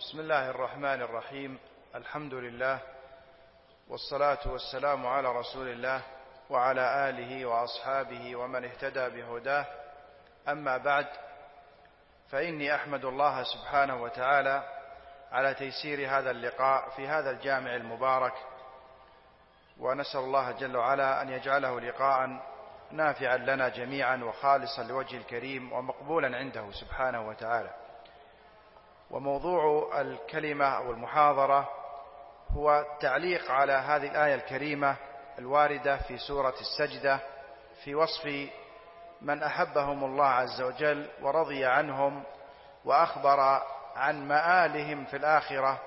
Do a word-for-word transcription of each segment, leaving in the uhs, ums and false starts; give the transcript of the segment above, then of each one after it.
بسم الله الرحمن الرحيم. الحمد لله والصلاة والسلام على رسول الله وعلى آله وأصحابه ومن اهتدى بهداه. أما بعد، فإني أحمد الله سبحانه وتعالى على تيسير هذا اللقاء في هذا الجامع المبارك، ونسأل الله جل وعلا أن يجعله لقاء نافعا لنا جميعا وخالصا لوجه الكريم ومقبولا عنده سبحانه وتعالى. وموضوع الكلمة أو المحاضرة هو تعليق على هذه الآية الكريمة الواردة في سورة السجدة في وصف من أحبهم الله عز وجل ورضي عنهم، وأخبر عن مآلهم في الآخرة،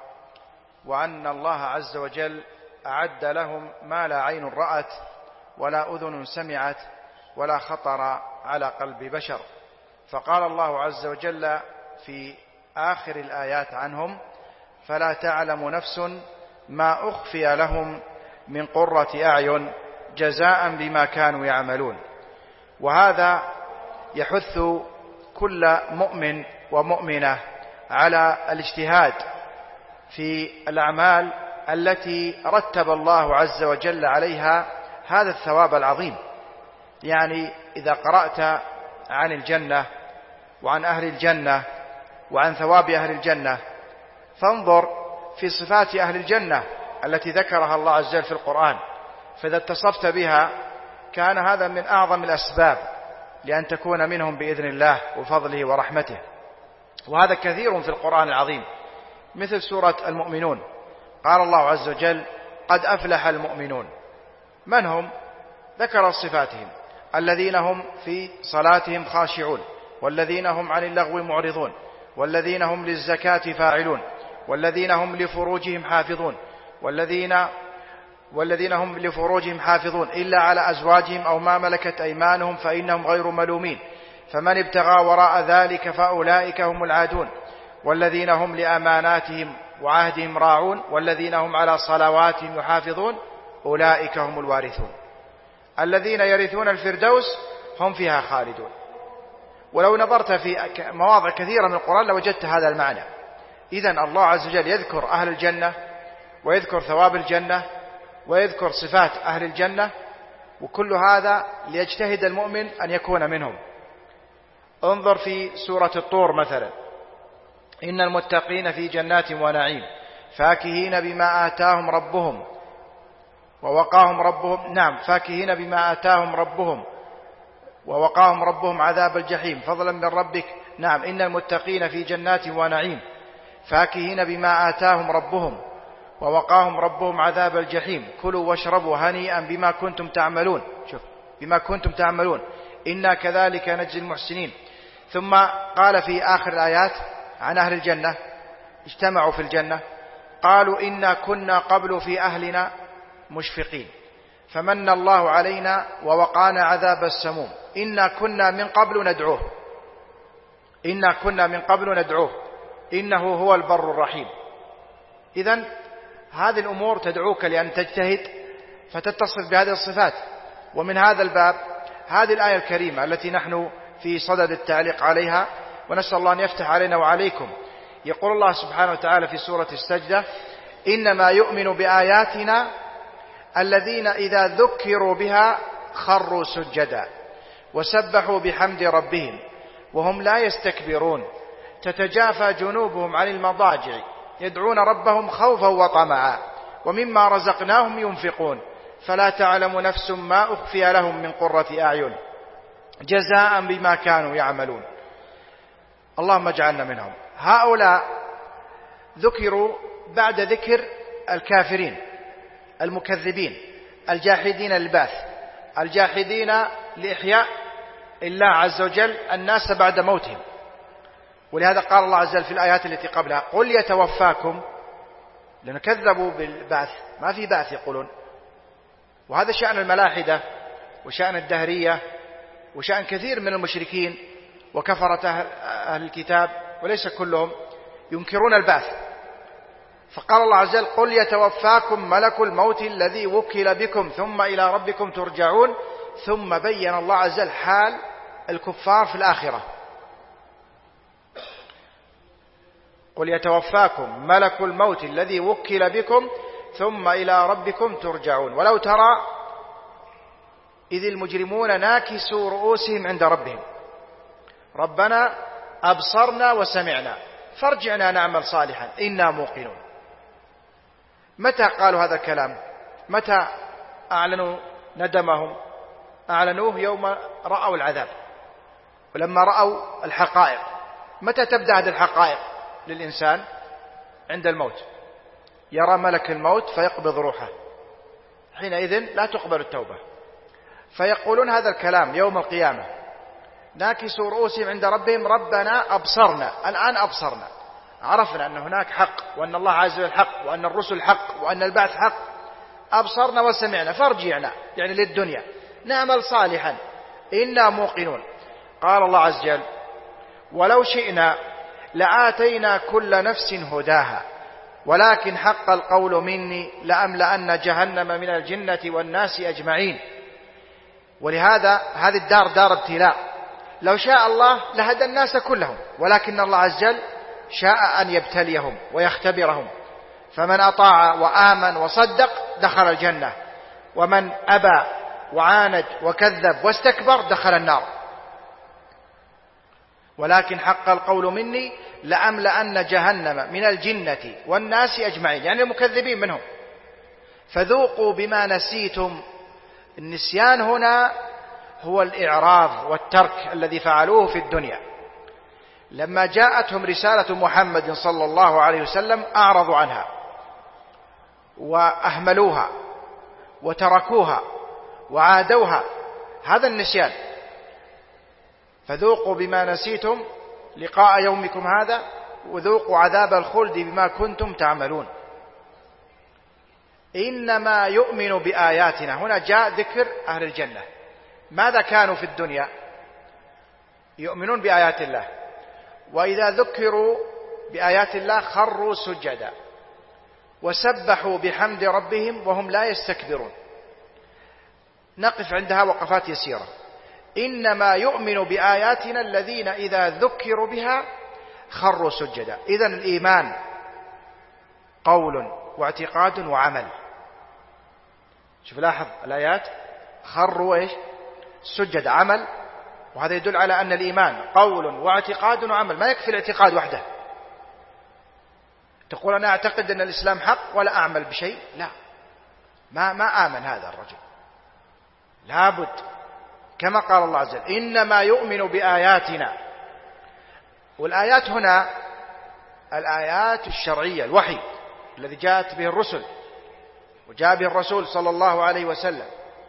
وأن الله عز وجل أعد لهم ما لا عين رأت ولا أذن سمعت ولا خطر على قلب بشر. فقال الله عز وجل في آخر الآيات عنهم: فلا تعلم نفس ما أخفي لهم من قرة أعين جزاء بما كانوا يعملون. وهذا يحث كل مؤمن ومؤمنة على الاجتهاد في الأعمال التي رتب الله عز وجل عليها هذا الثواب العظيم. يعني إذا قرأت عن الجنة وعن أهل الجنة وعن ثواب أهل الجنة، فانظر في صفات أهل الجنة التي ذكرها الله عز وجل في القرآن، فإذا اتصفت بها كان هذا من أعظم الأسباب لأن تكون منهم بإذن الله وفضله ورحمته. وهذا كثير في القرآن العظيم، مثل سورة المؤمنون، قال الله عز وجل: قد أفلح المؤمنون. من هم؟ ذكر صفاتهم: الذين هم في صلاتهم خاشعون، والذين هم عن اللغو معرضون، والذين هم للزكاة فاعلون، والذين هم لفروجهم حافظون، والذين والذين هم لفروجهم حافظون إلا على أزواجهم أو ما ملكت أيمانهم فإنهم غير ملومين، فمن ابتغى وراء ذلك فأولئك هم العادون، والذين هم لأماناتهم وعهدهم راعون، والذين هم على صلواتهم يحافظون أولئك هم الوارثون، الذين يرثون الفردوس هم فيها خالدون. ولو نظرت في مواضع كثيرة من القرآن لوجدت هذا المعنى. إذن الله عز وجل يذكر أهل الجنة ويذكر ثواب الجنة ويذكر صفات أهل الجنة، وكل هذا ليجتهد المؤمن أن يكون منهم. انظر في سورة الطور مثلا: إن المتقين في جنات ونعيم فاكهين بما آتاهم ربهم ووقاهم ربهم نعم فاكهين بما آتاهم ربهم ووقاهم ربهم عذاب الجحيم فضلا من ربك نعم إن المتقين في جنات ونعيم فاكهين بما آتاهم ربهم ووقاهم ربهم عذاب الجحيم كلوا واشربوا هنيئا بما كنتم تعملون. شوف، بما كنتم تعملون إنا كذلك نجزي المحسنين. ثم قال في آخر الآيات عن أهل الجنة: اجتمعوا في الجنة قالوا إنا كنا قبل في أهلنا مشفقين فمن الله علينا ووقانا عذاب السموم إنا كنا من قبل ندعوه إنا كنا من قبل ندعوه إنه هو البر الرحيم. إذن هذه الأمور تدعوك لأن تجتهد فتتصف بهذه الصفات. ومن هذا الباب هذه الآية الكريمة التي نحن في صدد التعليق عليها، ونسأل الله أن يفتح علينا وعليكم. يقول الله سبحانه وتعالى في سورة السجدة: إنما يؤمن بآياتنا الذين إذا ذكروا بها خروا سجدا وسبحوا بحمد ربهم وهم لا يستكبرون تتجافى جنوبهم عن المضاجع يدعون ربهم خوفا وطمعا ومما رزقناهم ينفقون فلا تعلم نفس ما أخفي لهم من قرة أعين جزاء بما كانوا يعملون. اللهم اجعلنا منهم. هؤلاء ذكروا بعد ذكر الكافرين المكذبين الجاحدين للبعث الجاحدين لإحياء الله عز وجل الناس بعد موتهم. ولهذا قال الله عز وجل في الآيات التي قبلها: قل يتوفاكم، لأن كذبوا بالبعث، ما في بعث يقولون. وهذا شأن الملاحدة وشأن الدهرية وشأن كثير من المشركين وكفرة أهل الكتاب، وليس كلهم، ينكرون البعث. فقال الله عز وجل: قل يتوفاكم ملك الموت الذي وكل بكم ثم إلى ربكم ترجعون. ثم بين الله عز وجل حال الكفار في الآخرة: قل يتوفاكم ملك الموت الذي وكل بكم ثم إلى ربكم ترجعون. ولو ترى إذ المجرمون ناكسوا رؤوسهم عند ربهم ربنا أبصرنا وسمعنا فارجعنا نعمل صالحا إنا موقنون. متى قالوا هذا الكلام؟ متى أعلنوا ندمهم؟ أعلنوه يوم رأوا العذاب ولما رأوا الحقائق. متى تبدأ هذه الحقائق للإنسان؟ عند الموت، يرى ملك الموت فيقبض روحه، حينئذ لا تقبل التوبة. فيقولون هذا الكلام يوم القيامة ناكسوا رؤوسهم عند ربهم ربنا أبصرنا. الآن أبصرنا، عرفنا أن هناك حق وأن الله عز وجل حق وأن الرسل حق وأن البعث حق. أبصرنا وسمعنا فارجعنا يعني للدنيا نعمل صالحا إنا موقنون. قال الله عز وجل ولو شئنا لآتينا كل نفس هداها ولكن حق القول مني لأملأن جهنم من الجنة والناس أجمعين. ولهذا هذه الدار دار ابتلاء، لو شاء الله لهدى الناس كلهم، ولكن الله عز وجل شاء أن يبتليهم ويختبرهم. فمن أطاع وآمن وصدق دخل الجنة، ومن أبى وعاند وكذب واستكبر دخل النار. ولكن حق القول مني لأملأن جهنم من الجنة والناس أجمعين، يعني المكذبين منهم. فذوقوا بما نسيتم. النسيان هنا هو الإعراض والترك الذي فعلوه في الدنيا. لما جاءتهم رسالة محمد صلى الله عليه وسلم أعرضوا عنها وأهملوها وتركوها وعادوها، هذا النسيان. فذوقوا بما نسيتم لقاء يومكم هذا وذوقوا عذاب الخلد بما كنتم تعملون. إنما يؤمن بآياتنا. هنا جاء ذكر أهل الجنة. ماذا كانوا في الدنيا؟ يؤمنون بآيات الله، وإذا ذكروا بآيات الله خروا سجدا وسبحوا بحمد ربهم وهم لا يستكبرون. نقف عندها وقفات يسيرة. إنما يؤمن بآياتنا الذين إذا ذكروا بها خروا سجدا. إذن الإيمان قول واعتقاد وعمل. شوف لاحظ الآيات خروا إيش؟ سجد، عمل. وهذا يدل على أن الإيمان قول واعتقاد وعمل، ما يكفي الاعتقاد وحده. تقول أنا أعتقد أن الإسلام حق ولا أعمل بشيء، لا، ما ما آمن هذا الرجل. لابد كما قال الله عز وجل إنما يؤمن بآياتنا. والآيات هنا الآيات الشرعية، الوحي الذي جاءت به الرسل وجاء به الرسول صلى الله عليه وسلم.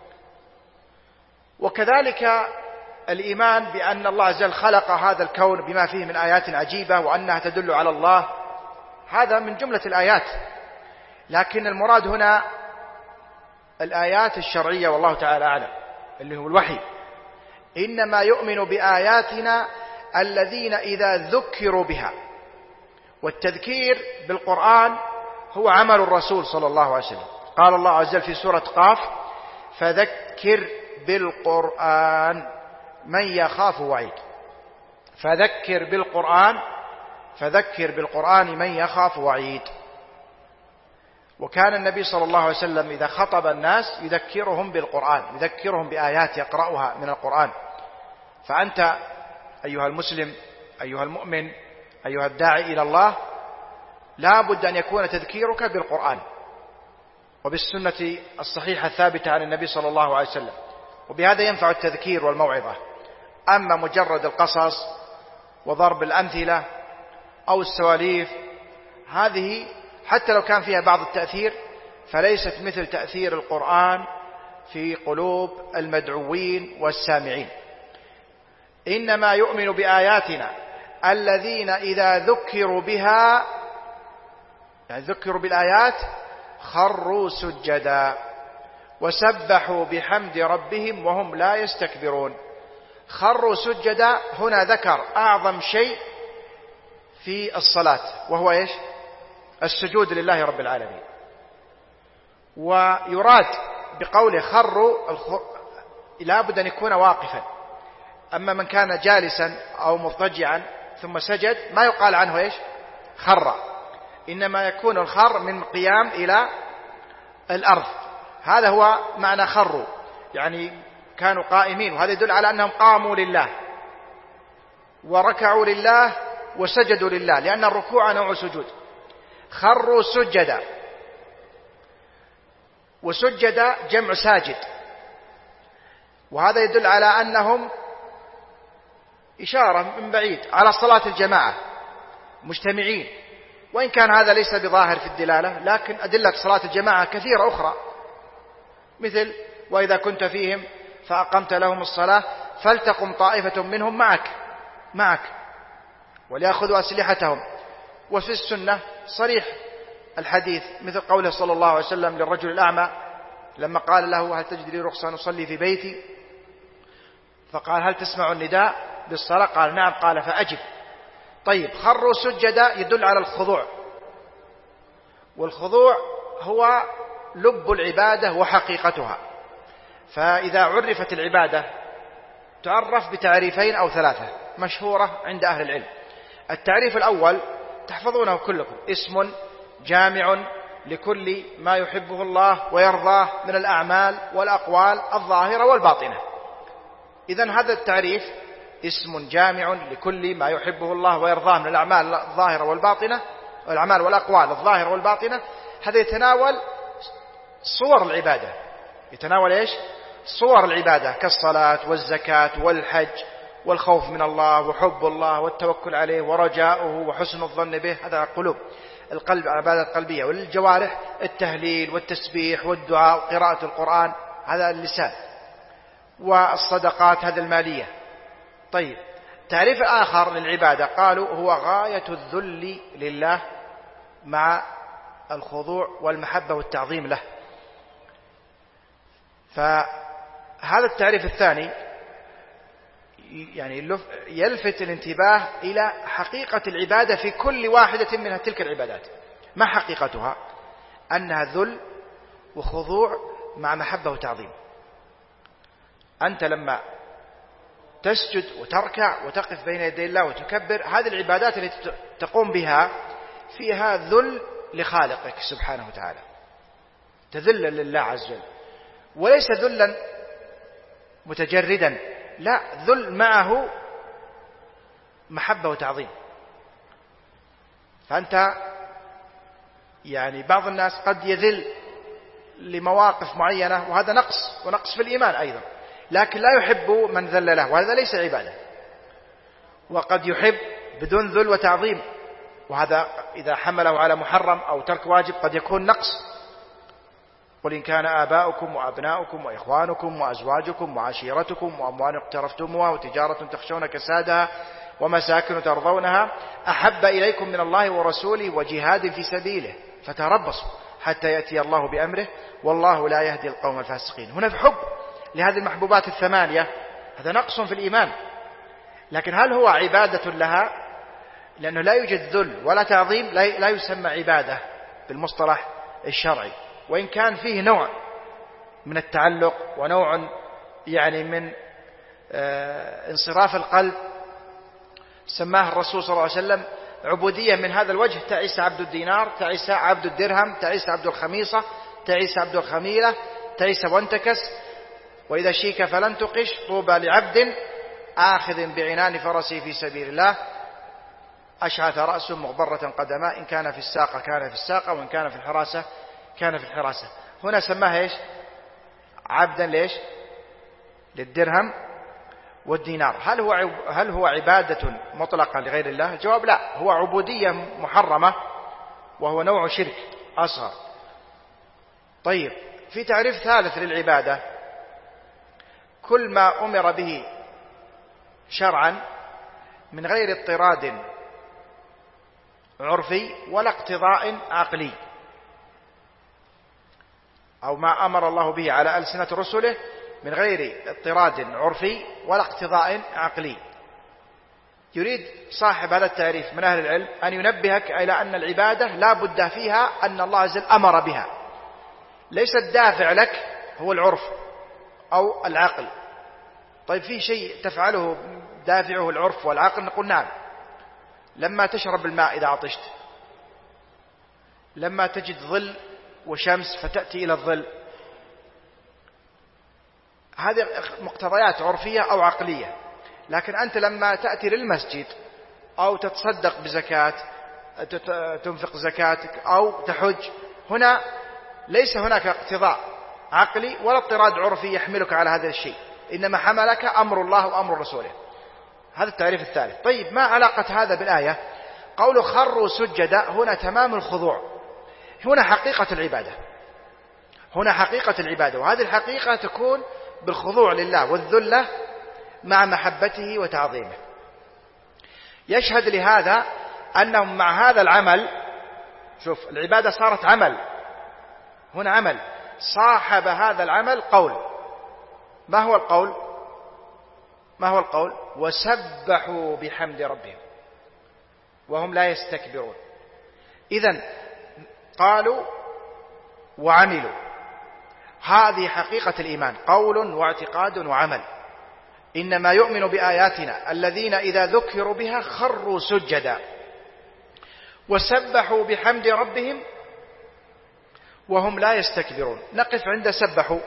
وكذلك الإيمان بأن الله عز وجل خلق هذا الكون بما فيه من آيات عجيبة وأنها تدل على الله، هذا من جملة الآيات. لكن المراد هنا الآيات الشرعية والله تعالى أعلم، اللي هو الوحي. إنما يؤمن بآياتنا الذين إذا ذكروا بها. والتذكير بالقرآن هو عمل الرسول صلى الله عليه وسلم. قال الله عز وجل في سورة قاف فذكر بالقرآن من يخاف وعيد. فذكر بالقرآن فذكر بالقرآن من يخاف وعيد. وكان النبي صلى الله عليه وسلم إذا خطب الناس يذكرهم بالقرآن، يذكرهم بآيات يقرأها من القرآن. فأنت أيها المسلم أيها المؤمن أيها الداعي إلى الله لا بد أن يكون تذكيرك بالقرآن وبالسنة الصحيحة الثابتة عن النبي صلى الله عليه وسلم، وبهذا ينفع التذكير والموعظة. أما مجرد القصص وضرب الأمثلة أو السواليف، هذه حتى لو كان فيها بعض التأثير فليست مثل تأثير القرآن في قلوب المدعوين والسامعين. إنما يؤمن بآياتنا الذين إذا ذكروا بها، يعني ذكروا بالآيات، خروا سجدا وسبحوا بحمد ربهم وهم لا يستكبرون. خروا سجدا هنا ذكر أعظم شيء في الصلاة وهو إيش؟ السجود لله رب العالمين. ويراد بقوله خروا لا بد أن يكون واقفا. أما من كان جالسا أو مضطجعا ثم سجد ما يقال عنه إيش؟ خر، إنما يكون الخر من قيام إلى الأرض، هذا هو معنى خروا، يعني كانوا قائمين، وهذا يدل على أنهم قاموا لله وركعوا لله وسجدوا لله، لأن الركوع نوع سجود. خروا سجدا، وسجد جمع ساجد، وهذا يدل على أنهم إشارة من بعيد على صلاة الجماعة مجتمعين، وإن كان هذا ليس بظاهر في الدلالة، لكن أدلة صلاة الجماعة كثيرة أخرى، مثل وإذا كنت فيهم فأقمت لهم الصلاة فلتقم طائفة منهم معك معك وليأخذوا أسلحتهم. وفي السنة صريح الحديث، مثل قوله صلى الله عليه وسلم للرجل الأعمى لما قال له هل تجد لي رخصة نصلي في بيتي؟ فقال هل تسمع النداء بالصلاة؟ قال نعم، قال فأجب. طيب، خروا سجدا يدل على الخضوع، والخضوع هو لب العبادة وحقيقتها. فإذا عرفت العبادة تعرف بتعريفين أو ثلاثة مشهورة عند أهل العلم. التعريف الأول تحفظونه كلكم: اسم جامع لكل ما يحبه الله ويرضاه من الأعمال والأقوال الظاهرة والباطنة. إذن هذا التعريف اسم جامع لكل ما يحبه الله ويرضاه من الأعمال الظاهرة والباطنة، والأعمال والأقوال الظاهرة والباطنة، هذا يتناول صور العبادة. يتناول إيش؟ صور العبادة كالصلاة والزكاة والحج والخوف من الله وحب الله والتوكل عليه ورجاؤه وحسن الظن به، هذا القلوب القلب، عبادة قلبية. وللجوارح التهليل والتسبيح والدعاء وقراءة القرآن، هذا اللسان. والصدقات هذا المالية. طيب، تعريف آخر للعبادة قالوا هو غاية الذل لله مع الخضوع والمحبة والتعظيم له. فهذا التعريف الثاني يعني يلفت الانتباه إلى حقيقة العبادة في كل واحدة من تلك العبادات. ما حقيقتها؟ أنها ذل وخضوع مع محبة وتعظيم. أنت لما تسجد وتركع وتقف بين يدي الله وتكبر، هذه العبادات التي تقوم بها فيها ذل لخالقك سبحانه وتعالى، تذل لله عز وجل، وليس ذلا متجردا، لا، ذل معه محبة وتعظيم. فأنت يعني بعض الناس قد يذل لمواقف معينة، وهذا نقص ونقص في الإيمان أيضا، لكن لا يحب من ذل له، وهذا ليس عبادة. وقد يحب بدون ذل وتعظيم، وهذا إذا حمله على محرم أو ترك واجب قد يكون نقص. قل إن كان آباؤكم وأبناؤكم وإخوانكم وأزواجكم وعشيرتكم وأموال اقترفتموها وتجارة تخشون كسادها ومساكن ترضونها أحب إليكم من الله ورسوله وجهاد في سبيله فتربصوا حتى يأتي الله بأمره والله لا يهدي القوم الفاسقين. هنا في حب لهذه المحبوبات الثمانية، هذا نقص في الإيمان، لكن هل هو عبادة لها؟ لأنه لا يوجد ذل ولا تعظيم، لا يسمى عبادة بالمصطلح الشرعي، وإن كان فيه نوع من التعلق ونوع يعني من آه انصراف القلب، سماه الرسول صلى الله عليه وسلم عبودية من هذا الوجه: تعيس عبد الدينار، تعيس عبد الدرهم، تعيس عبد الخميصة، تعيس عبد الخميلة، تعيس وانتكس، وإذا شيك فلن تقش، طوبى لعبد آخذ بعنان فرسه في سبيل الله، أشعث رأسه مغبرة قدماء، إن كان في الساقة كان في الساقة، وإن كان في الحراسة كان في الحراسة. هنا سماها إيش؟ عبدا ليش؟ للدرهم والدينار. هل هو هل هو عبادة مطلقة لغير الله؟ الجواب لا، هو عبودية محرمة، وهو نوع شرك أصغر. طيب، في تعريف ثالث للعبادة: كل ما أمر به شرعا من غير اضطراد عرفي ولا اقتضاء عقلي، أو ما أمر الله به على ألسنة رسله من غير اضطراد عرفي ولا اقتضاء عقلي. يريد صاحب هذا التعريف من أهل العلم أن ينبهك إلى أن العبادة لا بد فيها أن الله عز وجل أمر بها، ليس الدافع لك هو العرف أو العقل. طيب، في شيء تفعله دافعه العرف والعقل؟ نقول نعم. لما تشرب الماء إذا عطشت لما تجد ظل وشمس فتأتي إلى الظل، هذه مقتضيات عرفية أو عقلية. لكن أنت لما تأتي للمسجد أو تتصدق بزكاة، تنفق زكاتك أو تحج، هنا ليس هناك اقتضاء عقلي ولا اضطراد عرفي يحملك على هذا الشيء، إنما حملك أمر الله وأمر رسوله. هذا التعريف الثالث. طيب ما علاقة هذا بالآية؟ قول خروا سجدا هنا تمام الخضوع، هنا حقيقة العبادة، هنا حقيقة العبادة، وهذه الحقيقة تكون بالخضوع لله والذلة مع محبته وتعظيمه. يشهد لهذا أنهم مع هذا العمل، شوف العبادة صارت عمل، هنا عمل، صاحب هذا العمل قول. ما هو القول؟ ما هو القول؟ وسبحوا بحمد ربهم وهم لا يستكبرون. إذن قالوا وعملوا، هذه حقيقة الإيمان، قول واعتقاد وعمل. إنما يؤمن بآياتنا الذين إذا ذكروا بها خروا سجدا وسبحوا بحمد ربهم وهم لا يستكبرون. نقف عند سبحوا.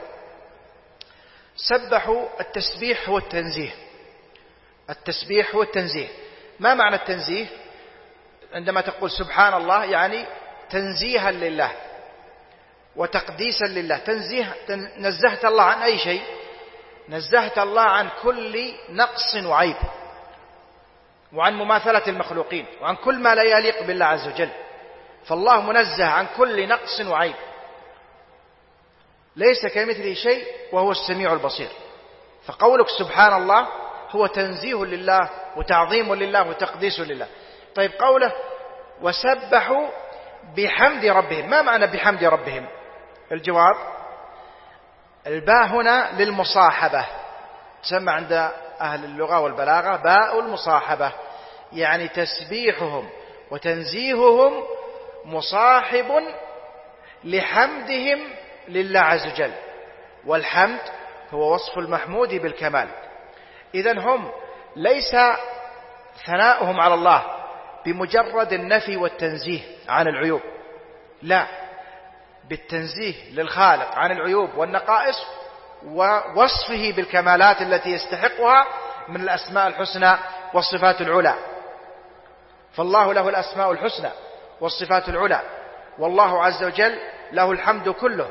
سبحوا، التسبيح هو التنزيه، التسبيح هو التنزيه. ما معنى التنزيه؟ عندما تقول سبحان الله يعني تنزيها لله وتقديسا لله. تنزيه، نزهت الله عن أي شيء؟ نزهت الله عن كل نقص وعيب، وعن مماثلة المخلوقين، وعن كل ما لا يليق بالله عز وجل. فالله منزه عن كل نقص وعيب، ليس كمثله شيء وهو السميع البصير. فقولك سبحان الله هو تنزيه لله وتعظيم لله وتقديس لله. طيب قوله وسبحوا بحمد ربهم، ما معنى بحمد ربهم؟ الجواب الباء هنا للمصاحبة، تسمى عند أهل اللغة والبلاغة باء المصاحبة، يعني تسبيحهم وتنزيههم مصاحب لحمدهم لله عز وجل، والحمد هو وصف المحمود بالكمال. إذن هم ليس ثناؤهم على الله بمجرد النفي والتنزيه عن العيوب، لا، بالتنزيه للخالق عن العيوب والنقائص ووصفه بالكمالات التي يستحقها من الأسماء الحسنى والصفات العلى. فالله له الأسماء الحسنى والصفات العلى، والله عز وجل له الحمد كله.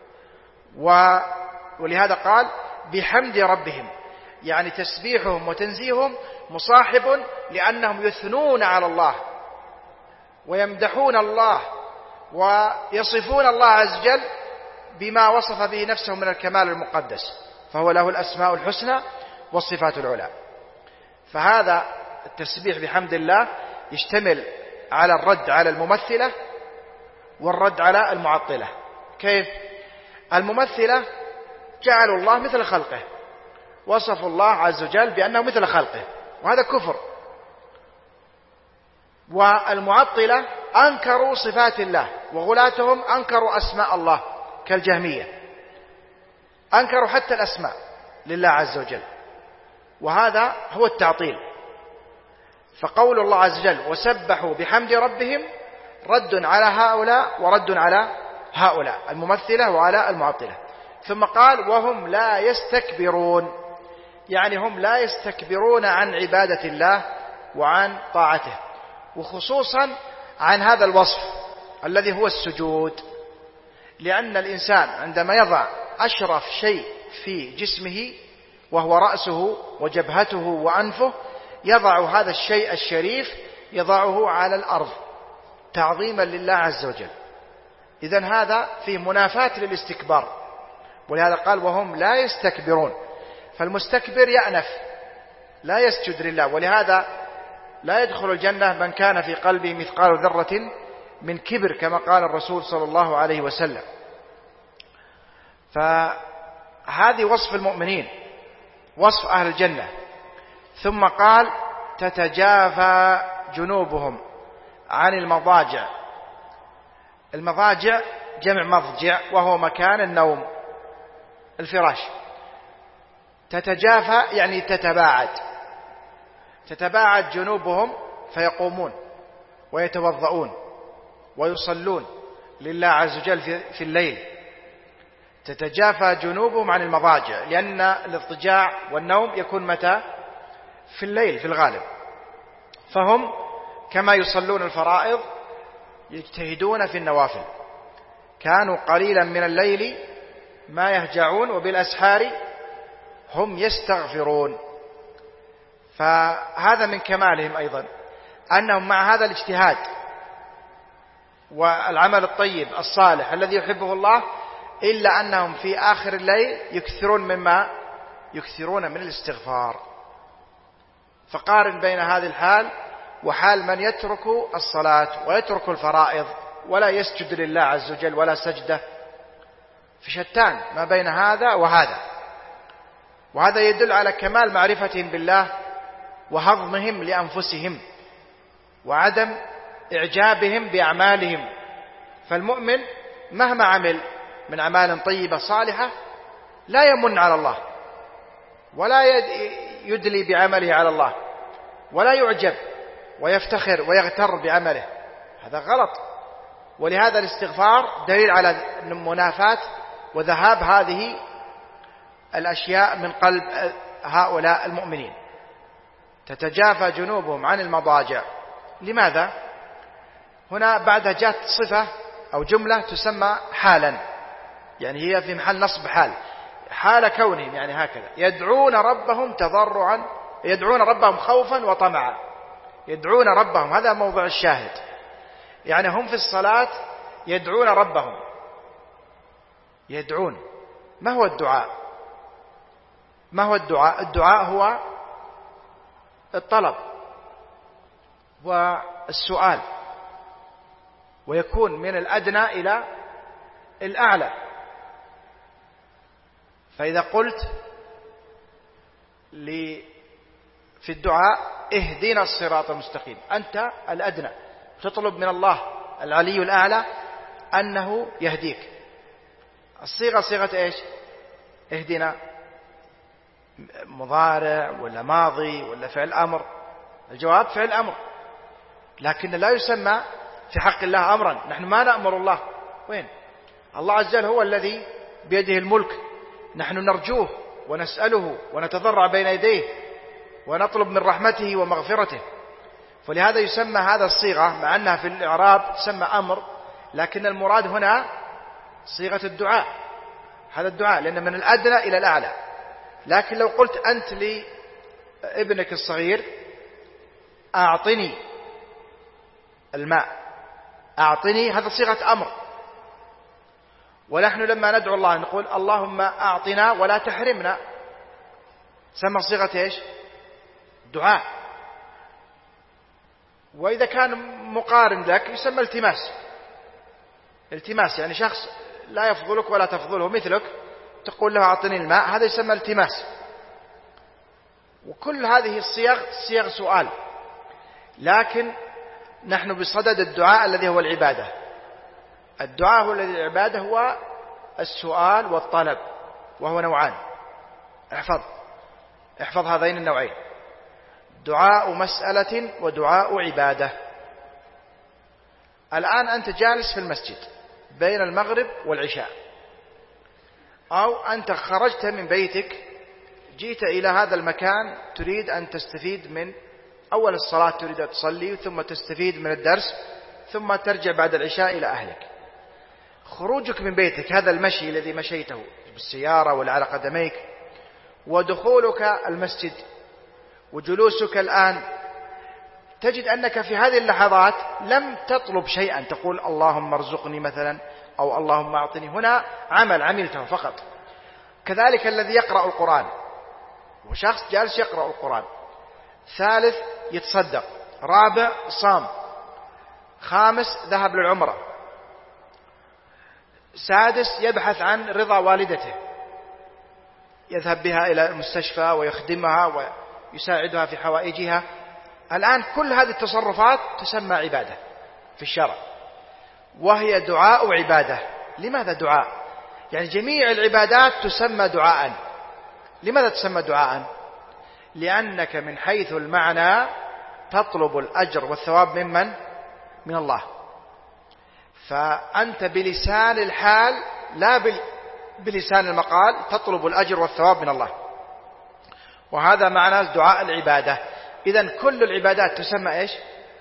ولهذا قال بحمد ربهم، يعني تسبيحهم وتنزيههم مصاحب لأنهم يثنون على الله ويمدحون الله ويصفون الله عز وجل بما وصف به نفسه من الكمال المقدس، فهو له الأسماء الحسنى والصفات العلى. فهذا التسبيح بحمد الله يشتمل على الرد على الممثلة والرد على المعطلة. كيف؟ الممثلة جعلوا الله مثل خلقه، وصفوا الله عز وجل بأنه مثل خلقه، وهذا كفر. والمعطلة أنكروا صفات الله، وغلاتهم أنكروا أسماء الله كالجهمية، أنكروا حتى الأسماء لله عز وجل، وهذا هو التعطيل. فقول الله عز وجل وسبحوا بحمد ربهم رد على هؤلاء ورد على هؤلاء الممثلة وعلى المعطلة. ثم قال وهم لا يستكبرون، يعني هم لا يستكبرون عن عبادة الله وعن طاعته، وخصوصا عن هذا الوصف الذي هو السجود. لأن الإنسان عندما يضع أشرف شيء في جسمه وهو رأسه وجبهته وأنفه، يضع هذا الشيء الشريف يضعه على الأرض تعظيما لله عز وجل. إذن هذا فيه منافاة للاستكبار، ولهذا قال وهم لا يستكبرون. فالمستكبر يأنف لا يسجد لله، ولهذا لا يدخل الجنة من كان في قلبه مثقال ذرة من كبر، كما قال الرسول صلى الله عليه وسلم. فهذه وصف المؤمنين، وصف أهل الجنة. ثم قال تتجافى جنوبهم عن المضاجع. المضاجع جمع مضجع، وهو مكان النوم، الفراش. تتجافى يعني تتباعد، تتباعد جنوبهم، فيقومون ويتوضؤون ويصلون لله عز وجل في الليل، تتجافى جنوبهم عن المضاجع، لأن الاضطجاع والنوم يكون متى؟ في الليل في الغالب. فهم كما يصلون الفرائض يجتهدون في النوافل، كانوا قليلا من الليل ما يهجعون وبالأسحار هم يستغفرون. فهذا من كمالهم أيضا، أنهم مع هذا الاجتهاد والعمل الطيب الصالح الذي يحبه الله، إلا أنهم في آخر الليل يكثرون مما يكثرون من الاستغفار. فقارن بين هذه الحال وحال من يترك الصلاة ويترك الفرائض ولا يسجد لله عز وجل ولا سجدة، في شتان ما بين هذا وهذا. وهذا يدل على كمال معرفتهم بالله وهضمهم لأنفسهم وعدم إعجابهم بأعمالهم. فالمؤمن مهما عمل من أعمال طيبة صالحة لا يمن على الله ولا يدلي بعمله على الله ولا يعجب ويفتخر ويغتر بعمله، هذا غلط. ولهذا الاستغفار دليل على منافاة وذهاب هذه الأشياء من قلب هؤلاء المؤمنين. تتجافى جنوبهم عن المضاجع. لماذا؟ هنا بعدها جاءت صفة أو جملة تسمى حالا، يعني هي في محل نصب حال، حال كونهم يعني هكذا يدعون ربهم تضرعا، يدعون ربهم خوفا وطمعا، يدعون ربهم، هذا موضع الشاهد. يعني هم في الصلاة يدعون ربهم. يدعون، ما هو الدعاء؟ ما هو الدعاء؟ الدعاء هو الطلب والسؤال، ويكون من الأدنى إلى الأعلى. فإذا قلت لي في الدعاء اهدنا الصراط المستقيم، أنت الأدنى، تطلب من الله العلي الأعلى أنه يهديك. الصيغة صيغة إيش؟ اهدنا، مضارع ولا ماضي ولا فعل أمر؟ الجواب فعل أمر، لكن لا يسمى في حق الله أمرا. نحن ما نأمر الله، وين؟ الله عز وجل هو الذي بيده الملك، نحن نرجوه ونسأله ونتضرع بين يديه ونطلب من رحمته ومغفرته. فلهذا يسمى هذا الصيغة، مع أنها في الإعراب تسمى أمر، لكن المراد هنا صيغة الدعاء، هذا الدعاء، لأن من الأدنى إلى الأعلى. لكن لو قلت أنت لابنك الصغير أعطني الماء، أعطني، هذا صيغة أمر. ونحن لما ندعو الله نقول اللهم أعطنا ولا تحرمنا، سمى صيغة إيش؟ دعاء. وإذا كان مقارن لك يسمى التماس. التماس يعني شخص لا يفضلك ولا تفضله مثلك، تقول له أعطني الماء، هذا يسمى التماس. وكل هذه الصيغ صيغ سؤال، لكن نحن بصدد الدعاء الذي هو العبادة. الدعاء هو الذي العبادة هو السؤال والطلب، وهو نوعان. احفظ احفظ هذين النوعين: دعاء مسألة ودعاء عبادة. الآن أنت جالس في المسجد بين المغرب والعشاء، أو أنت خرجت من بيتك جئت إلى هذا المكان تريد أن تستفيد من أول الصلاة، تريد أن تصلي ثم تستفيد من الدرس ثم ترجع بعد العشاء إلى أهلك. خروجك من بيتك، هذا المشي الذي مشيته بالسيارة ولا على قدميك، ودخولك المسجد وجلوسك الآن، تجد أنك في هذه اللحظات لم تطلب شيئا تقول اللهم ارزقني مثلا أو اللهم أعطني، هنا عمل عملته فقط. كذلك الذي يقرأ القرآن، وشخص جالس يقرأ القرآن، ثالث يتصدق، رابع صام، خامس ذهب للعمرة، سادس يبحث عن رضا والدته، يذهب بها إلى المستشفى ويخدمها ويساعدها في حوائجها. الآن كل هذه التصرفات تسمى عبادة في الشرع، وهي دعاء عبادة. لماذا دعاء؟ يعني جميع العبادات تسمى دعاء. لماذا تسمى دعاء؟ لأنك من حيث المعنى تطلب الأجر والثواب ممن؟ من الله. فأنت بلسان الحال لا بلسان المقال تطلب الأجر والثواب من الله، وهذا معنى دعاء العبادة. إذن كل العبادات تسمى إيش؟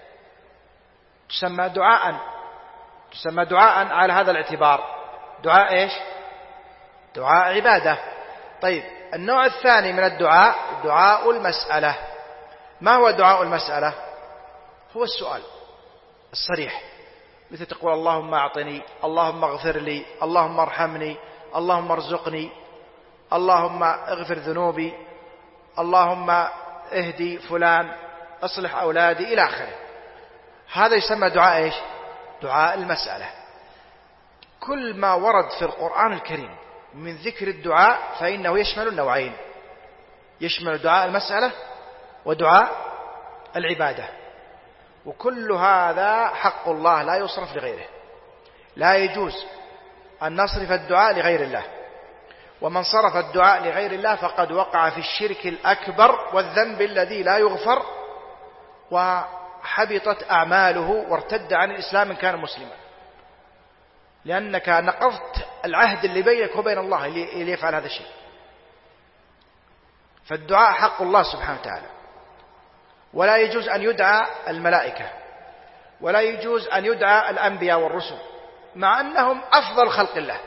تسمى دعاء، تسمى دعاء على هذا الاعتبار. دعاء إيش؟ دعاء عبادة. طيب النوع الثاني من الدعاء دعاء المسألة. ما هو دعاء المسألة؟ هو السؤال الصريح، مثل تقول اللهم أعطني، اللهم اغفر لي، اللهم ارحمني، اللهم ارزقني، اللهم اغفر ذنوبي، اللهم اهدي فلان، اصلح أولادي، إلى آخره. هذا يسمى دعاء إيش؟ دعاء المسألة. كل ما ورد في القرآن الكريم من ذكر الدعاء فإنه يشمل النوعين، يشمل دعاء المسألة ودعاء العبادة، وكل هذا حق الله لا يصرف لغيره. لا يجوز أن نصرف الدعاء لغير الله، ومن صرف الدعاء لغير الله فقد وقع في الشرك الأكبر والذنب الذي لا يغفر، وحبطت أعماله وارتد عن الإسلام إن كان مسلما، لأنك نقضت العهد اللي بينك وبين الله اللي يفعل هذا الشيء. فالدعاء حق الله سبحانه وتعالى، ولا يجوز أن يدعى الملائكة، ولا يجوز أن يدعى الأنبياء والرسل مع أنهم أفضل خلق الله،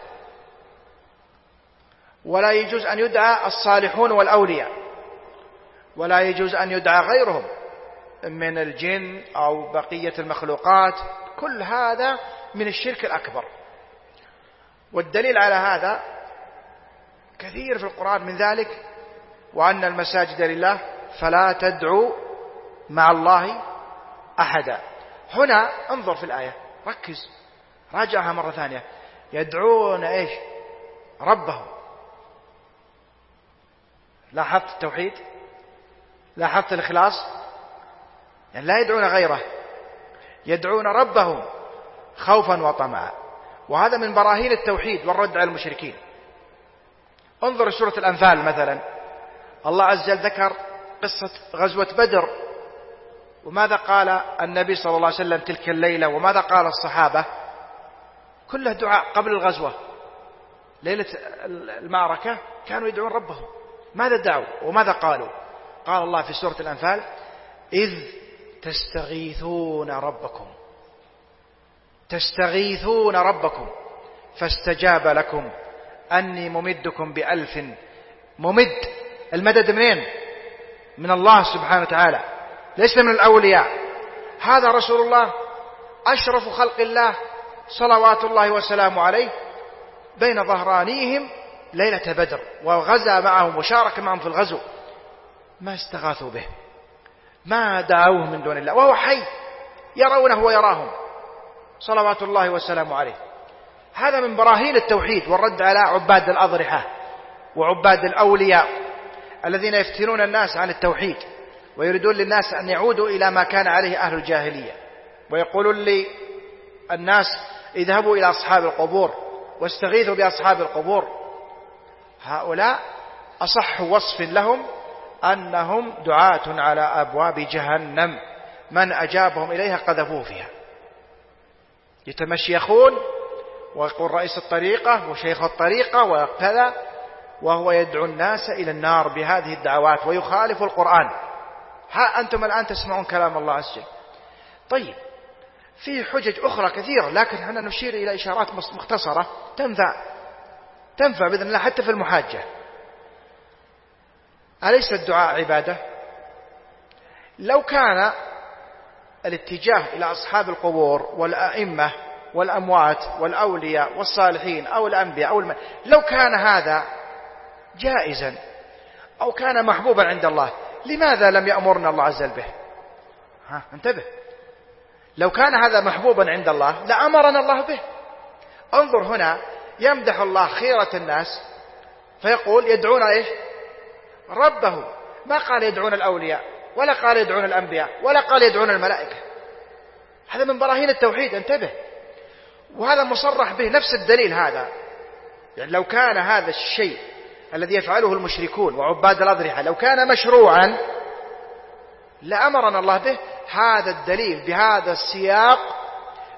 ولا يجوز أن يدعى الصالحون والأولياء، ولا يجوز أن يدعى غيرهم من الجن أو بقية المخلوقات. كل هذا من الشرك الأكبر. والدليل على هذا كثير في القرآن من ذلك: وأن المساجد لله فلا تدعوا مع الله أحدا. هنا انظر في الآية، ركز، راجعها مرة ثانية. يدعون إيش؟ ربهم. لاحظت التوحيد؟ لاحظت الإخلاص؟ يعني لا يدعون غيره، يدعون ربهم خوفا وطمعا، وهذا من براهين التوحيد والرد على المشركين. انظر سورة الأنفال مثلا، الله عز وجل ذكر قصة غزوة بدر، وماذا قال النبي صلى الله عليه وسلم تلك الليلة، وماذا قال الصحابة؟ كله دعاء قبل الغزوة. ليلة المعركة كانوا يدعون ربهم. ماذا دعوا وماذا قالوا؟ قال الله في سورة الأنفال: إذ تستغيثون ربكم تستغيثون ربكم فاستجاب لكم أني ممدكم بألف. ممد، المدد منين؟ من الله سبحانه وتعالى، ليس من الأولياء. هذا رسول الله أشرف خلق الله صلوات الله وسلامه عليه بين ظهرانيهم ليلة بدر، وغزا معهم وشارك معهم في الغزو، ما استغاثوا به، ما دعوه من دون الله، وهو حي يرونه ويراهم صلوات الله وسلامه عليه. هذا من براهين التوحيد والرد على عباد الأضرحة وعباد الأولياء الذين يفتنون الناس عن التوحيد، ويريدون للناس أن يعودوا إلى ما كان عليه أهل الجاهلية، ويقولون للناس اذهبوا إلى أصحاب القبور واستغيثوا بأصحاب القبور. هؤلاء أصح وصف لهم أنهم دعاة على أبواب جهنم، من أجابهم إليها قذفوه فيها. يتمشيخون ويقول رئيس الطريقة وشيخ الطريقة وكذا، وهو يدعو الناس إلى النار بهذه الدعوات ويخالف القرآن. ها أنتم الآن تسمعون كلام الله عز وجل. طيب، في حجج أخرى كثيرة، لكن احنا نشير إلى إشارات مختصرة تنفع تنفع بإذن الله حتى في المحاجة. أليس الدعاء عبادة؟ لو كان الاتجاه إلى أصحاب القبور والأئمة والأموات والأولياء والصالحين أو الأنبياء أو الم... لو كان هذا جائزا أو كان محبوبا عند الله، لماذا لم يأمرنا الله عز وجل به؟ ها انتبه، لو كان هذا محبوبا عند الله لأمرنا الله به. انظر هنا، يمدح الله خيرة الناس فيقول يدعون إيش؟ ربه. ما قال يدعون الأولياء، ولا قال يدعون الأنبياء، ولا قال يدعون الملائكة. هذا من براهين التوحيد، انتبه. وهذا مصرح به، نفس الدليل هذا. يعني لو كان هذا الشيء الذي يفعله المشركون وعباد الأضرحة لو كان مشروعا لأمرنا الله به. هذا الدليل بهذا السياق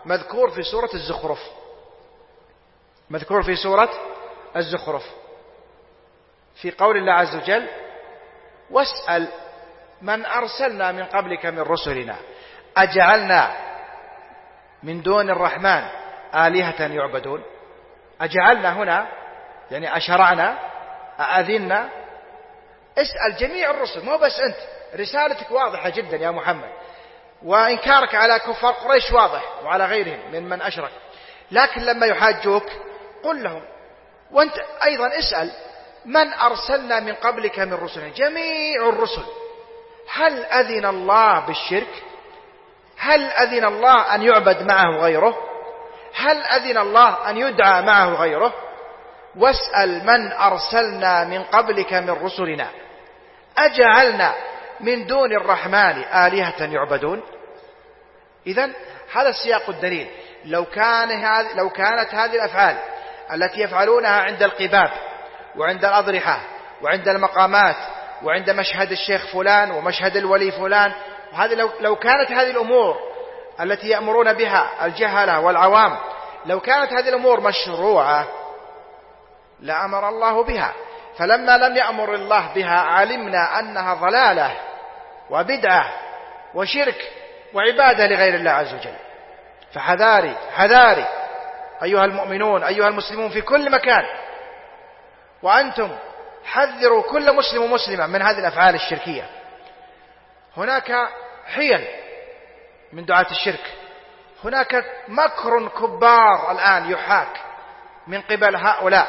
مذكور في سورة الزخرف، مذكور في سورة الزخرف في قول الله عز وجل: واسأل من أرسلنا من قبلك من رسلنا أجعلنا من دون الرحمن آلهة يعبدون. أجعلنا هنا يعني أشرعنا، أأذنا. اسأل جميع الرسل، مو بس أنت، رسالتك واضحة جدا يا محمد، وإنكارك على كفار قريش واضح وعلى غيرهم ممن أشرك، لكن لما يحاجوك قل لهم وأنت أيضا اسأل من أرسلنا من قبلك من رسلنا، جميع الرسل هل أذن الله بالشرك؟ هل أذن الله أن يعبد معه غيره؟ هل أذن الله أن يدعى معه غيره؟ واسأل من أرسلنا من قبلك من رسلنا أجعلنا من دون الرحمن آلهة يعبدون. إذن هذا السياق الدليل. لو كان هذه لو كانت هذه الأفعال التي يفعلونها عند القباب وعند الأضرحة وعند المقامات وعند مشهد الشيخ فلان ومشهد الولي فلان، وهذه لو, لو كانت هذه الأمور التي يأمرون بها الجهلة والعوام، لو كانت هذه الأمور مشروعة لأمر الله بها، فلما لم يأمر الله بها علمنا أنها ضلالة وبدعة وشرك وعبادة لغير الله عز وجل. فحذاري حذاري أيها المؤمنون أيها المسلمون في كل مكان، وأنتم حذروا كل مسلم ومسلمة من هذه الأفعال الشركية. هناك حيل من دعاة الشرك، هناك مكر كبار الآن يحاك من قبل هؤلاء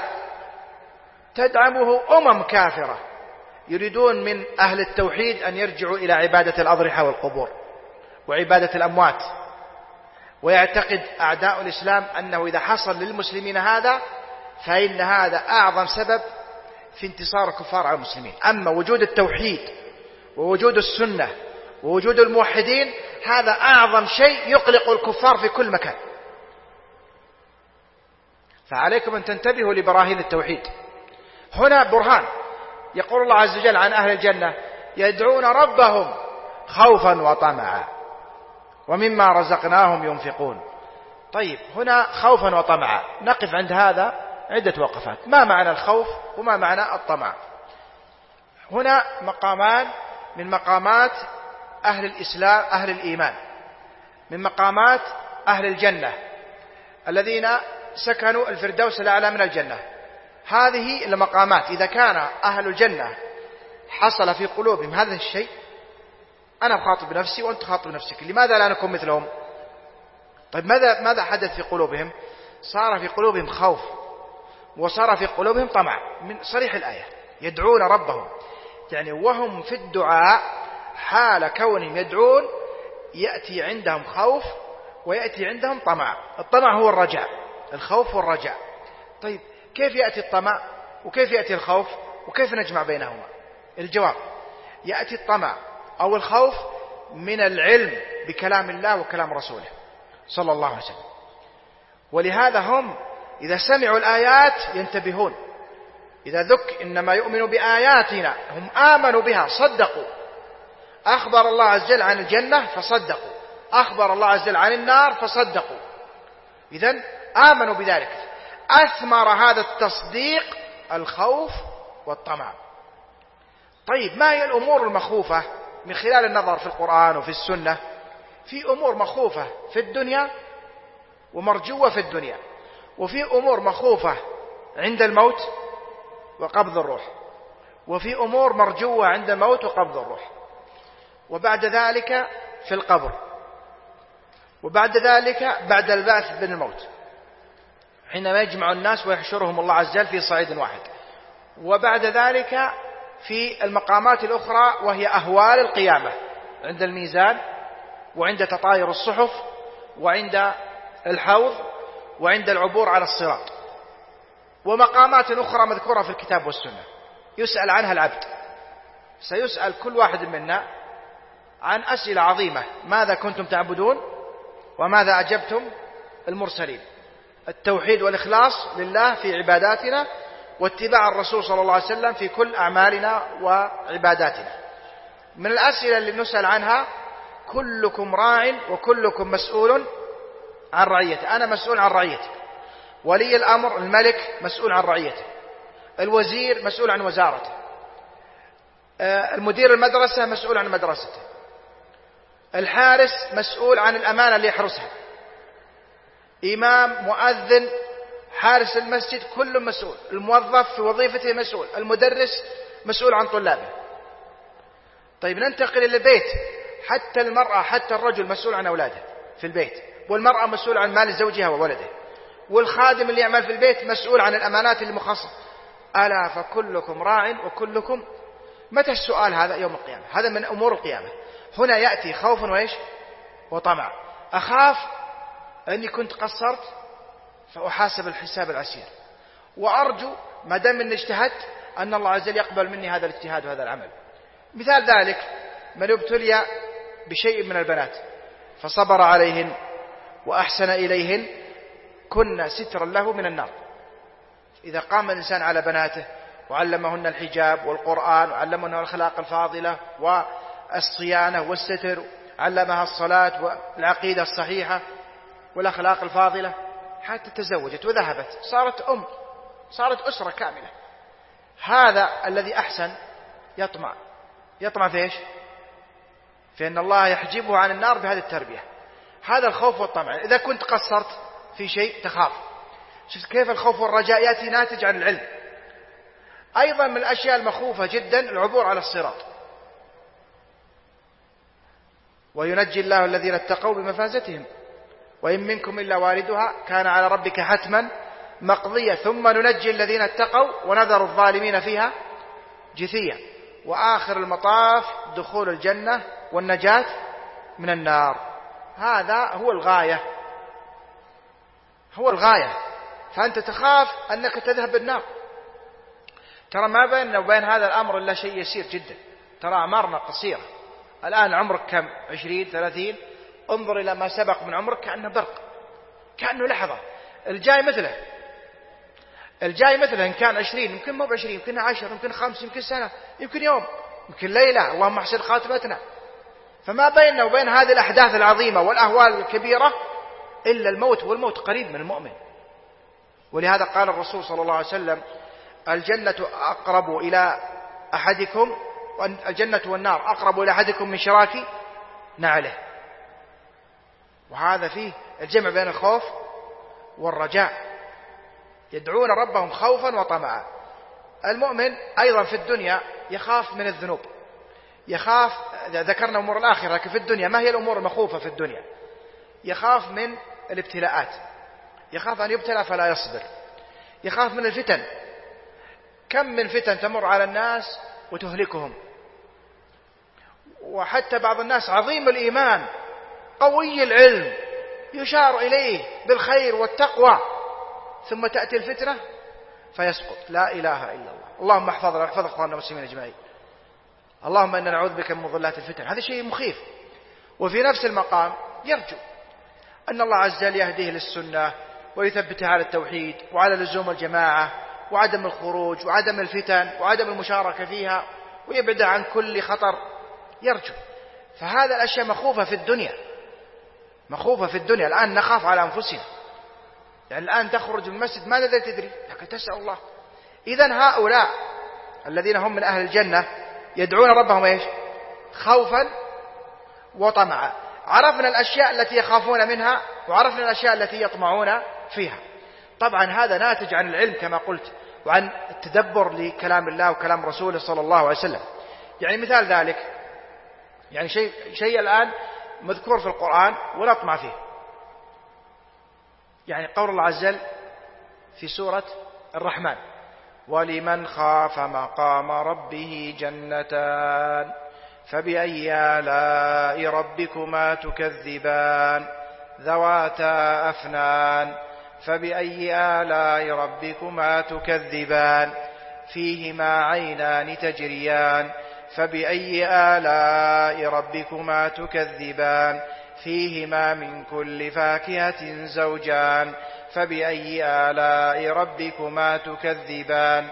تدعمه أمم كافرة يريدون من أهل التوحيد أن يرجعوا إلى عبادة الأضرحة والقبور وعبادة الأموات، ويعتقد أعداء الإسلام أنه إذا حصل للمسلمين هذا فإن هذا أعظم سبب في انتصار الكفار على المسلمين. أما وجود التوحيد ووجود السنة ووجود الموحدين هذا أعظم شيء يقلق الكفار في كل مكان. فعليكم أن تنتبهوا لبراهين التوحيد. هنا برهان يقول الله عز وجل عن أهل الجنة: يدعون ربهم خوفا وطمعا ومما رزقناهم ينفقون. طيب هنا خوفا وطمعا، نقف عند هذا عدة وقفات. ما معنى الخوف وما معنى الطمع؟ هنا مقامان من مقامات أهل الإسلام أهل الإيمان، من مقامات أهل الجنة الذين سكنوا الفردوس الأعلى من الجنة. هذه المقامات إذا كان أهل الجنة حصل في قلوبهم هذا الشيء، أنا بخاطب نفسي وأنت خاطب نفسك، لماذا لا نكون مثلهم؟ طيب ماذا ماذا حدث في قلوبهم؟ صار في قلوبهم خوف وصار في قلوبهم طمع من صريح الآية. يدعون ربهم، يعني وهم في الدعاء حال كونهم يدعون يأتي عندهم خوف ويأتي عندهم طمع. الطمع هو الرجاء، الخوف والرجاء. طيب كيف يأتي الطمع وكيف يأتي الخوف وكيف نجمع بينهما؟ الجواب: يأتي الطمع أو الخوف من العلم بكلام الله وكلام رسوله صلى الله عليه وسلم، ولهذا هم إذا سمعوا الآيات ينتبهون. إذا ذك إنما يؤمن بآياتنا، هم آمنوا بها صدقوا. أخبر الله عز وجل عن الجنة فصدقوا، أخبر الله عز وجل عن النار فصدقوا. إذن آمنوا بذلك، أثمر هذا التصديق الخوف والطمع. طيب ما هي الأمور المخوفة من خلال النظر في القرآن وفي السنة؟ في أمور مخوفة في الدنيا ومرجوة في الدنيا، وفي أمور مخوفة عند الموت وقبض الروح، وفي أمور مرجوة عند الموت وقبض الروح، وبعد ذلك في القبر، وبعد ذلك بعد البعث من الموت حينما يجمع الناس ويحشرهم الله عز وجل في صعيد واحد، وبعد ذلك في المقامات الأخرى وهي أهوال القيامة عند الميزان وعند تطاير الصحف وعند الحوض وعند العبور على الصراط، ومقامات أخرى مذكورة في الكتاب والسنة يسأل عنها العبد. سيسأل كل واحد منا عن أسئلة عظيمة: ماذا كنتم تعبدون؟ وماذا أجبتم المرسلين؟ التوحيد والإخلاص لله في عباداتنا، واتباع الرسول صلى الله عليه وسلم في كل أعمالنا وعباداتنا. من الأسئلة اللي نسأل عنها: كلكم راع وكلكم مسؤول عن رعيته، أنا مسؤول عن رعيتي. ولي الأمر الملك مسؤول عن رعيته، الوزير مسؤول عن وزارته، المدير المدرسة مسؤول عن مدرسته، الحارس مسؤول عن الأمانة اللي يحرسها، إمام، مؤذن، حارس المسجد، كل مسؤول، الموظف في وظيفته مسؤول، المدرس مسؤول عن طلابه. طيب ننتقل إلى البيت، حتى المرأة حتى الرجل مسؤول عن أولاده في البيت، والمرأة مسؤول عن مال زوجها وولده، والخادم اللي يعمل في البيت مسؤول عن الأمانات المخصصة. ألا فكلكم راع وكلكم. متى السؤال هذا؟ يوم القيامة. هذا من أمور القيامة. هنا يأتي خوف وإيش وطمع. أخاف أني كنت قصرت فأحاسب الحساب العسير، وأرجو ما دام أني اجتهدت أن الله عز وجل يقبل مني هذا الاجتهاد وهذا العمل. مثال ذلك من ابتلي بشيء من البنات فصبر عليهن وأحسن إليهن كنا سترا له من النار. إذا قام الإنسان على بناته وعلمهن الحجاب والقرآن وعلمهن الأخلاق الفاضلة والصيانة والستر، علمها الصلاة والعقيدة الصحيحة والأخلاق الفاضلة، حتى تزوجت وذهبت صارت أم، صارت أسرة كاملة. هذا الذي أحسن يطمع يطمع في إيش؟ في أن الله يحجبه عن النار بهذه التربية. هذا الخوف والطمع. إذا كنت قصرت في شيء تخاف. شفت كيف الخوف والرجاء يأتي ناتج عن العلم. أيضا من الأشياء المخوفة جدا العبور على الصراط. وينجي الله الذين اتقوا بمفازتهم وإن منكم إلا واردها كان على ربك حتما مقضية ثم ننجي الذين اتقوا ونذر الظالمين فيها جثيا. وآخر المطاف دخول الجنة والنجاة من النار. هذا هو الغاية، هو الغاية. فأنت تخاف أنك تذهب بالنار. ترى ما بيننا وبين هذا الأمر إلا شيء يسير جدا. ترى أعمارنا قصيرة. الآن عمرك كم؟ عشرين ثلاثين. انظر إلى ما سبق من عمرك كأنه برق، كأنه لحظة. الجاي مثله الجاي مثله إن كان عشرين يمكن مو بعشرين، يمكن عشر، يمكن خمس، يمكن سنة، يمكن يوم، يمكن ليلة. اللهم احسن خاتمتنا. فما بيننا وبين هذه الأحداث العظيمة والأهوال الكبيرة إلا الموت، والموت قريب من المؤمن. ولهذا قال الرسول صلى الله عليه وسلم الجنة أقرب إلى أحدكم الجنة والنار أقرب إلى أحدكم من شراك نعله. وهذا فيه الجمع بين الخوف والرجاء. يدعون ربهم خوفا وطمعا. المؤمن أيضا في الدنيا يخاف من الذنوب، يخاف، ذكرنا أمور الآخرة، لكن في الدنيا ما هي الأمور المخوفة في الدنيا؟ يخاف من الابتلاءات، يخاف أن يبتلى فلا يصبر، يخاف من الفتن. كم من فتن تمر على الناس وتهلكهم. وحتى بعض الناس عظيم الإيمان قوي العلم يشار إليه بالخير والتقوى، ثم تأتي الفتنة فيسقط. لا إله إلا الله. اللهم احفظنا واحفظ أخواننا المسلمين أجمعين. اللهم إنا نعوذ بك من مضلات الفتن. هذا شيء مخيف. وفي نفس المقام يرجو أن الله عز وجل يهديه للسنة ويثبته على التوحيد وعلى لزوم الجماعة وعدم الخروج وعدم الفتن وعدم المشاركة فيها، ويبعد عن كل خطر. يرجو. فهذا الأشياء مخوفة في الدنيا، مخوفة في الدنيا. الآن نخاف على أنفسنا. يعني الآن تخرج من المسجد ماذا تدري، لكن تسأل الله. إذن هؤلاء الذين هم من أهل الجنة يدعون ربهم إيش؟ خوفا وطمعا. عرفنا الأشياء التي يخافون منها وعرفنا الأشياء التي يطمعون فيها. طبعا هذا ناتج عن العلم كما قلت، وعن التدبر لكلام الله وكلام رسوله صلى الله عليه وسلم. يعني مثال ذلك، يعني شيء, شيء الآن مذكور في القرآن ونطمع فيه. يعني قول الله عز وجل في سورة الرحمن ولمن خاف مقام ربه جنتان فبأي آلاء ربكما تكذبان ذواتا أفنان فبأي آلاء ربكما تكذبان فيهما عينان تجريان فبأي آلاء ربكما تكذبان فيهما من كل فاكهة زوجان فبأي آلاء ربكما تكذبان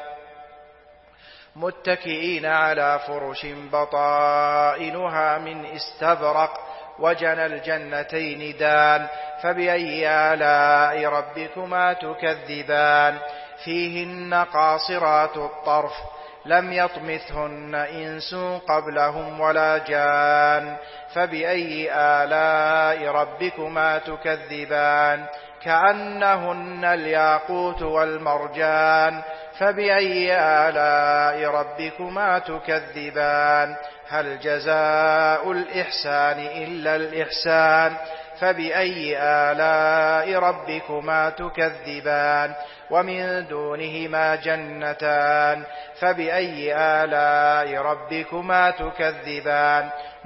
متكئين على فرش بطائنها من استبرق وجنى الجنتين دان فبأي آلاء ربكما تكذبان فيهن قاصرات الطرف لم يطمثهن إنس قبلهم ولا جان فبأي آلاء ربكما تكذبان كأنهن الياقوت والمرجان فبأي آلاء ربكما تكذبان هل جزاء الإحسان إلا الإحسان فبأي آلاء ربكما تكذبان ومن دونهما جنتان فبأي آلاء ربكما تكذبان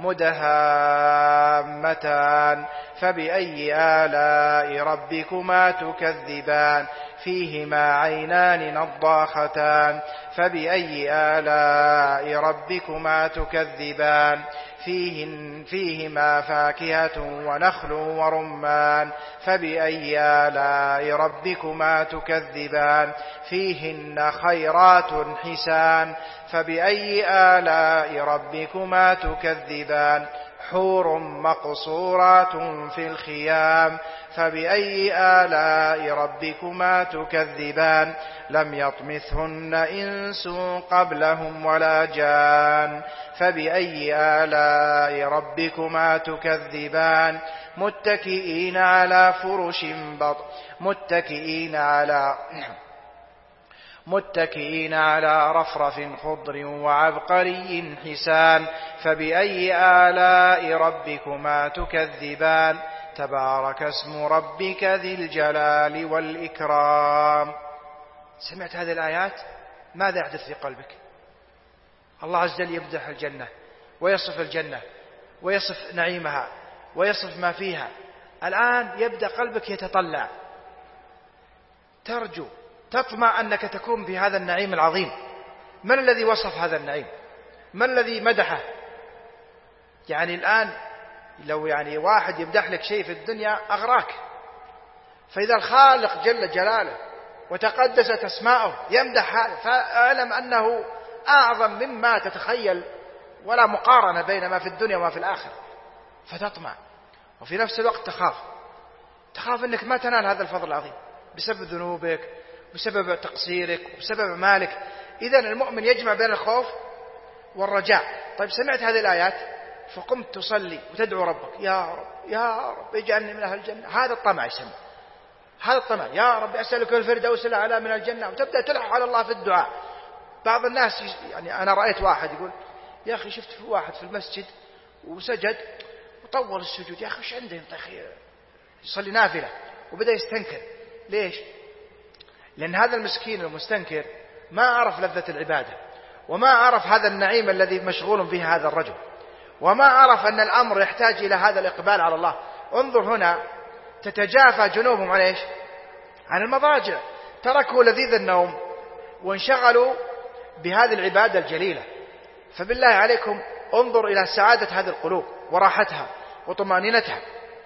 مدهامتان فبأي آلاء ربكما تكذبان فيهما عينان نضاختان فبأي آلاء ربكما تكذبان فيهن فيهما فاكهة ونخل ورمان فبأي آلاء ربكما تكذبان فيهن خيرات حسان فبأي آلاء ربكما تكذبان حور مقصورات في الخيام فبأي آلاء ربكما تكذبان لم يطمثهن إنس قبلهم ولا جان فبأي آلاء ربكما تكذبان متكئين على فرش بط متكئين على متكئين على رفرف خضر وعبقري حسان فبأي آلاء ربكما تكذبان تبارك اسم ربك ذي الجلال والإكرام. سمعت هذه الآيات ماذا يحدث في قلبك؟ الله عز وجل يمدح الجنة ويصف الجنة ويصف نعيمها ويصف ما فيها. الآن يبدأ قلبك يتطلع، ترجو تطمع أنك تكون في هذا النعيم العظيم. من الذي وصف هذا النعيم؟ من الذي مدحه؟ يعني الآن لو يعني واحد يمدح لك شيء في الدنيا أغراك، فإذا الخالق جل جلاله وتقدست أسماؤه يمدح هذا فاعلم أنه أعظم مما تتخيل، ولا مقارنة بين ما في الدنيا وما في الآخرة. فتطمع وفي نفس الوقت تخاف تخاف أنك ما تنال هذا الفضل العظيم بسبب ذنوبك، بسبب تقصيرك، بسبب مالك. إذن المؤمن يجمع بين الخوف والرجاء. طيب سمعت هذه الآيات فقمت تصلي وتدعو ربك يا رب يا رب اجعلني من أهل الجنة، هذا الطمع يسمى، هذا الطمع، يا رب أسألك الفردوس الأعلى من الجنة، وتبدأ تلح على الله في الدعاء. بعض الناس يعني أنا رأيت واحد يقول يا أخي شفت في واحد في المسجد وسجد وطول السجود، يا أخي وش عنده يا أخي يصلي نافلة، وبدأ يستنكر. ليش؟ لأن هذا المسكين المستنكر ما عرف لذة العبادة، وما عرف هذا النعيم الذي مشغول به هذا الرجل، وما عرف أن الأمر يحتاج إلى هذا الإقبال على الله. انظر هنا تتجافى جنوبهم عن إيش؟ عن المضاجع، تركوا لذيذ النوم وانشغلوا بهذه العبادة الجليلة. فبالله عليكم انظر إلى سعادة هذه القلوب وراحتها وطمأنينتها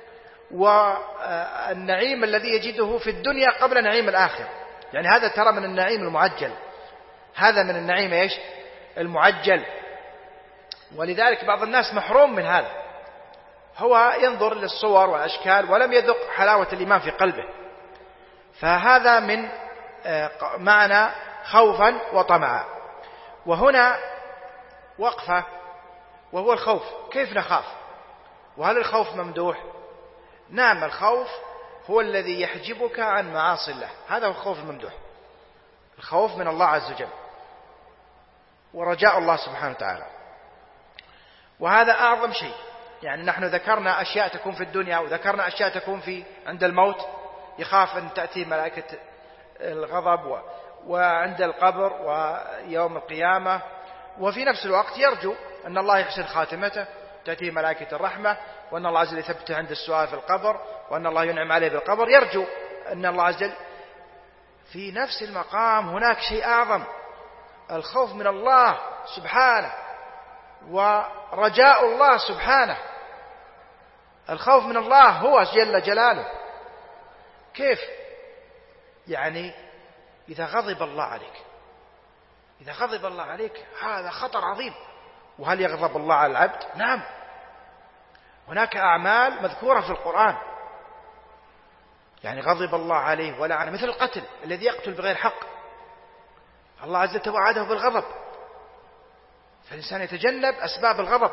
والنعيم الذي يجده في الدنيا قبل نعيم الآخرة. يعني هذا ترى من النعيم المعجل، هذا من النعيم إيش؟ المعجل. ولذلك بعض الناس محروم من هذا، هو ينظر للصور والأشكال ولم يذق حلاوة الإيمان في قلبه. فهذا من معنى خوفا وطمعا. وهنا وقفة وهو الخوف. كيف نخاف؟ وهل الخوف ممدوح؟ نعم، الخوف هو الذي يحجبك عن معاصي الله، هذا هو الخوف الممدوح، الخوف من الله عز وجل ورجاء الله سبحانه وتعالى. وهذا أعظم شيء. يعني نحن ذكرنا أشياء تكون في الدنيا وذكرنا أشياء تكون في عند الموت، يخاف أن تأتي ملائكة الغضب وعند القبر ويوم القيامة، وفي نفس الوقت يرجو أن الله يحسن خاتمته، تأتي ملائكة الرحمة، وأن الله عز وجل يثبته عند السؤال في القبر، وأن الله ينعم عليه بالقبر. يرجو أن الله عز وجل. في نفس المقام هناك شيء أعظم، الخوف من الله سبحانه ورجاء الله سبحانه. الخوف من الله هو جل جلاله. كيف؟ يعني إذا غضب الله عليك، إذا غضب الله عليك هذا خطر عظيم. وهل يغضب الله على العبد؟ نعم. هناك أعمال مذكورة في القرآن، يعني غضب الله عليه ولعنه، مثل القتل الذي يقتل بغير حق، الله عز وجل وعده بالغضب، فالإنسان يتجنب أسباب الغضب.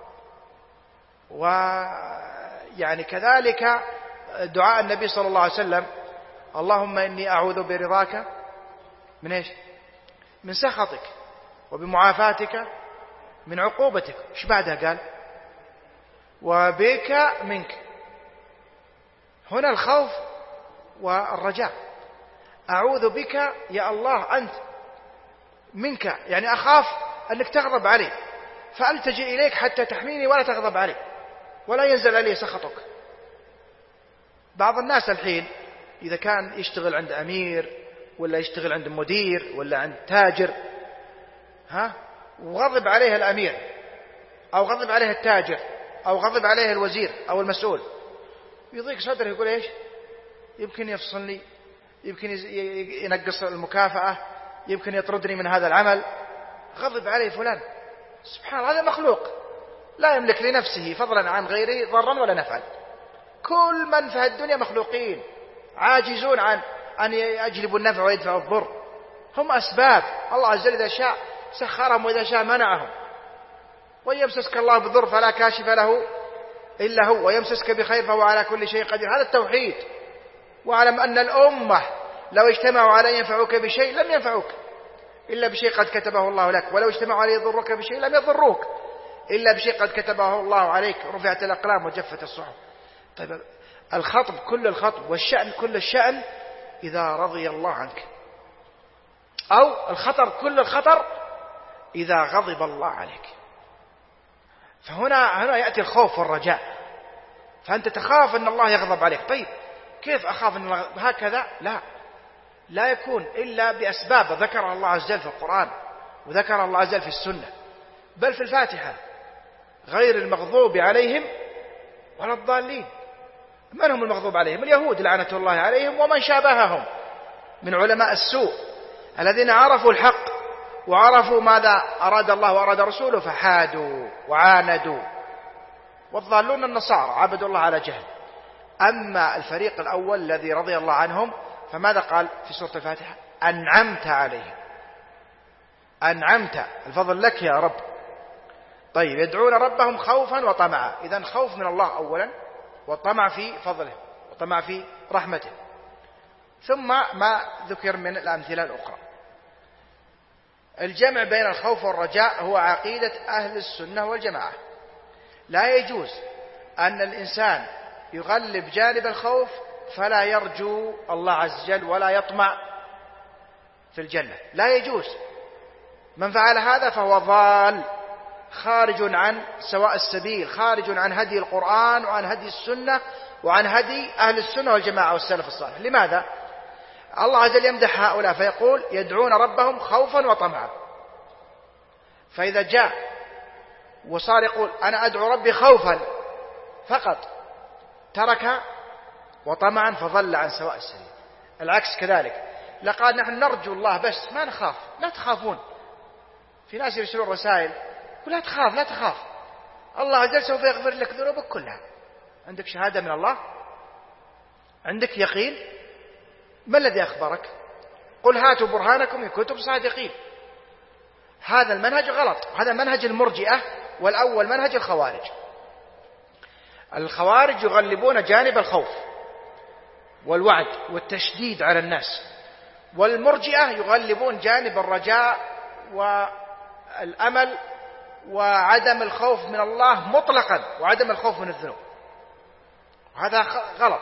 ويعني كذلك دعاء النبي صلى الله عليه وسلم: اللهم إني أعوذ برضاك من إيش؟ من سخطك، وبمعافاتك من عقوبتك. إيش بعدها قال؟ وبك منك. هنا الخوف والرجاء. أعوذ بك يا الله أنت، منك يعني أخاف أنك تغضب علي، فألتجئ إليك حتى تحميني ولا تغضب علي ولا ينزل علي سخطك. بعض الناس الحين إذا كان يشتغل عند أمير ولا يشتغل عند مدير ولا عند تاجر، ها، وغضب عليه الأمير أو غضب عليه التاجر أو غضب عليه الوزير أو المسؤول، يضيق صدره، يقول إيش؟ يمكن يفصلني، يمكن ينقص المكافأة، يمكن يطردني من هذا العمل. غضب عليه فلان، سبحان الله، هذا مخلوق لا يملك لنفسه فضلا عن غيره ضرا ولا نفعا. كل من في الدنيا مخلوقين عاجزون عن أن يجلبوا النفع ويدفعوا الضر، هم أسباب. الله عز وجل إذا شاء سخرهم وإذا شاء منعهم. ويمسسك الله بالضر فلا كاشف له إلا هو، ويمسسك بخير فهو على كل شيء قدير. هذا التوحيد. واعلم أن الأمة لو اجتمعوا على أن ينفعوك بشيء لم ينفعوك إلا بشيء قد كتبه الله لك، ولو اجتمعوا على يضروك بشيء لم يضروك إلا بشيء قد كتبه الله عليك. رفعت الأقلام وجفت الصحف. طيب الخطب كل الخطب والشأن كل الشأن إذا رضي الله عنك، أو الخطر كل الخطر إذا غضب الله عليك. فهنا هنا يأتي الخوف والرجاء. فأنت تخاف أن الله يغضب عليك. طيب كيف أخاف أن الله هكذا؟ لا لا يكون إلا بأسباب ذكرها الله عز وجل في القرآن وذكرها الله عز وجل في السنة، بل في الفاتحة: غير المغضوب عليهم ولا الضالين. من هم المغضوب عليهم؟ اليهود لعنة الله عليهم ومن شابههم من علماء السوء الذين عرفوا الحق وعرفوا ماذا أراد الله وأراد رسوله فحادوا وعاندوا. والضالون النصارى عبدوا الله على جهل. أما الفريق الأول الذي رضي الله عنهم فماذا قال في سورة الفاتحة؟ أنعمت عليهم. أنعمت، الفضل لك يا رب. طيب يدعون ربهم خوفا وطمعا. إذن خوف من الله أولا، والطمع في فضله وطمع في رحمته. ثم ما ذكر من الأمثلة الأخرى. الجمع بين الخوف والرجاء هو عقيدة أهل السنة والجماعة. لا يجوز أن الإنسان يغلب جانب الخوف فلا يرجو الله عز وجل ولا يطمع في الجنة، لا يجوز. من فعل هذا فهو ضال، خارج عن سواء السبيل، خارج عن هدي القرآن وعن هدي السنة وعن هدي أهل السنة والجماعة والسلف الصالح. لماذا؟ الله عز وجل يمدح هؤلاء فيقول: يدعون ربهم خوفا وطمعا. فإذا جاء وصار يقول: أنا أدعو ربي خوفا فقط، ترك وطمعا فضل عن سواء السبيل. العكس كذلك، لقد نحن نرجو الله بس ما نخاف. لا تخافون. في ناس يرسلون رسائل: ولا تخاف لا تخاف، الله عز وجل سوف يغفر لك ذنوبك كلها. عندك شهادة من الله؟ عندك يقين؟ ما الذي أخبرك؟ قل هاتوا برهانكم إن كنتم صادقين. هذا المنهج غلط، هذا منهج المرجئة، والأول منهج الخوارج. الخوارج يغلبون جانب الخوف والوعد والتشديد على الناس، والمرجئة يغلبون جانب الرجاء والأمل وعدم الخوف من الله مطلقا وعدم الخوف من الذنوب. هذا غلط.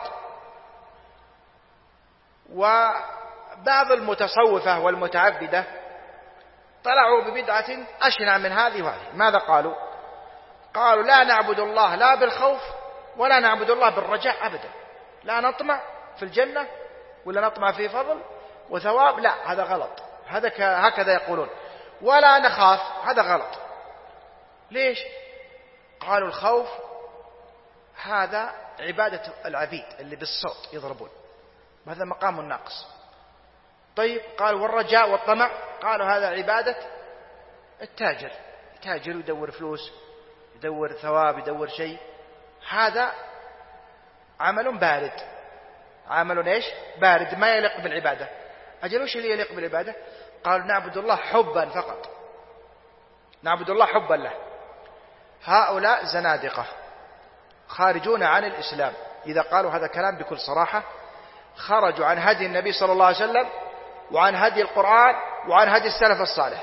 وبعض المتصوفة والمتعبدة طلعوا ببدعة أشنع من هذه وهذه. ماذا قالوا؟ قالوا: لا نعبد الله لا بالخوف ولا نعبد الله بالرجاء أبدا. لا نطمع في الجنة ولا نطمع في فضل وثواب، لا، هذا غلط. هذا هكذا يقولون. ولا نخاف، هذا غلط. ليش؟ قالوا: الخوف هذا عبادة العبيد اللي بالصوت يضربون، هذا مقام الناقص. طيب قالوا: والرجاء والطمع؟ قالوا: هذا عبادة التاجر، يتاجر يدور فلوس، يدور ثواب، يدور شيء. هذا عمل بارد، عمل إيش؟ بارد ما يليق بالعبادة. أجل وش اللي يليق بالعبادة؟ قالوا نعبد الله حبا فقط، نعبد الله حبا له. هؤلاء زنادقة خارجون عن الإسلام، إذا قالوا هذا كلام بكل صراحة خرجوا عن هدي النبي صلى الله عليه وسلم وعن هدي القرآن وعن هدي السلف الصالح.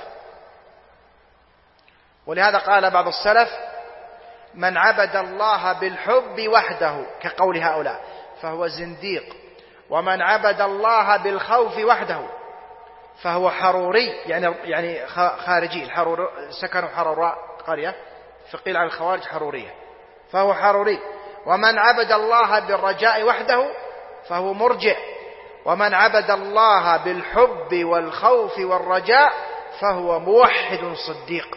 ولهذا قال بعض السلف من عبد الله بالحب وحده كقول هؤلاء فهو زنديق، ومن عبد الله بالخوف وحده فهو حروري، يعني يعني خارجي. الحرور سكنوا حروراء قرية، فقيل عن الخوارج حرورية، فهو حروري. ومن عبد الله بالرجاء وحده فهو مرجع، ومن عبد الله بالحب والخوف والرجاء فهو موحد صديق.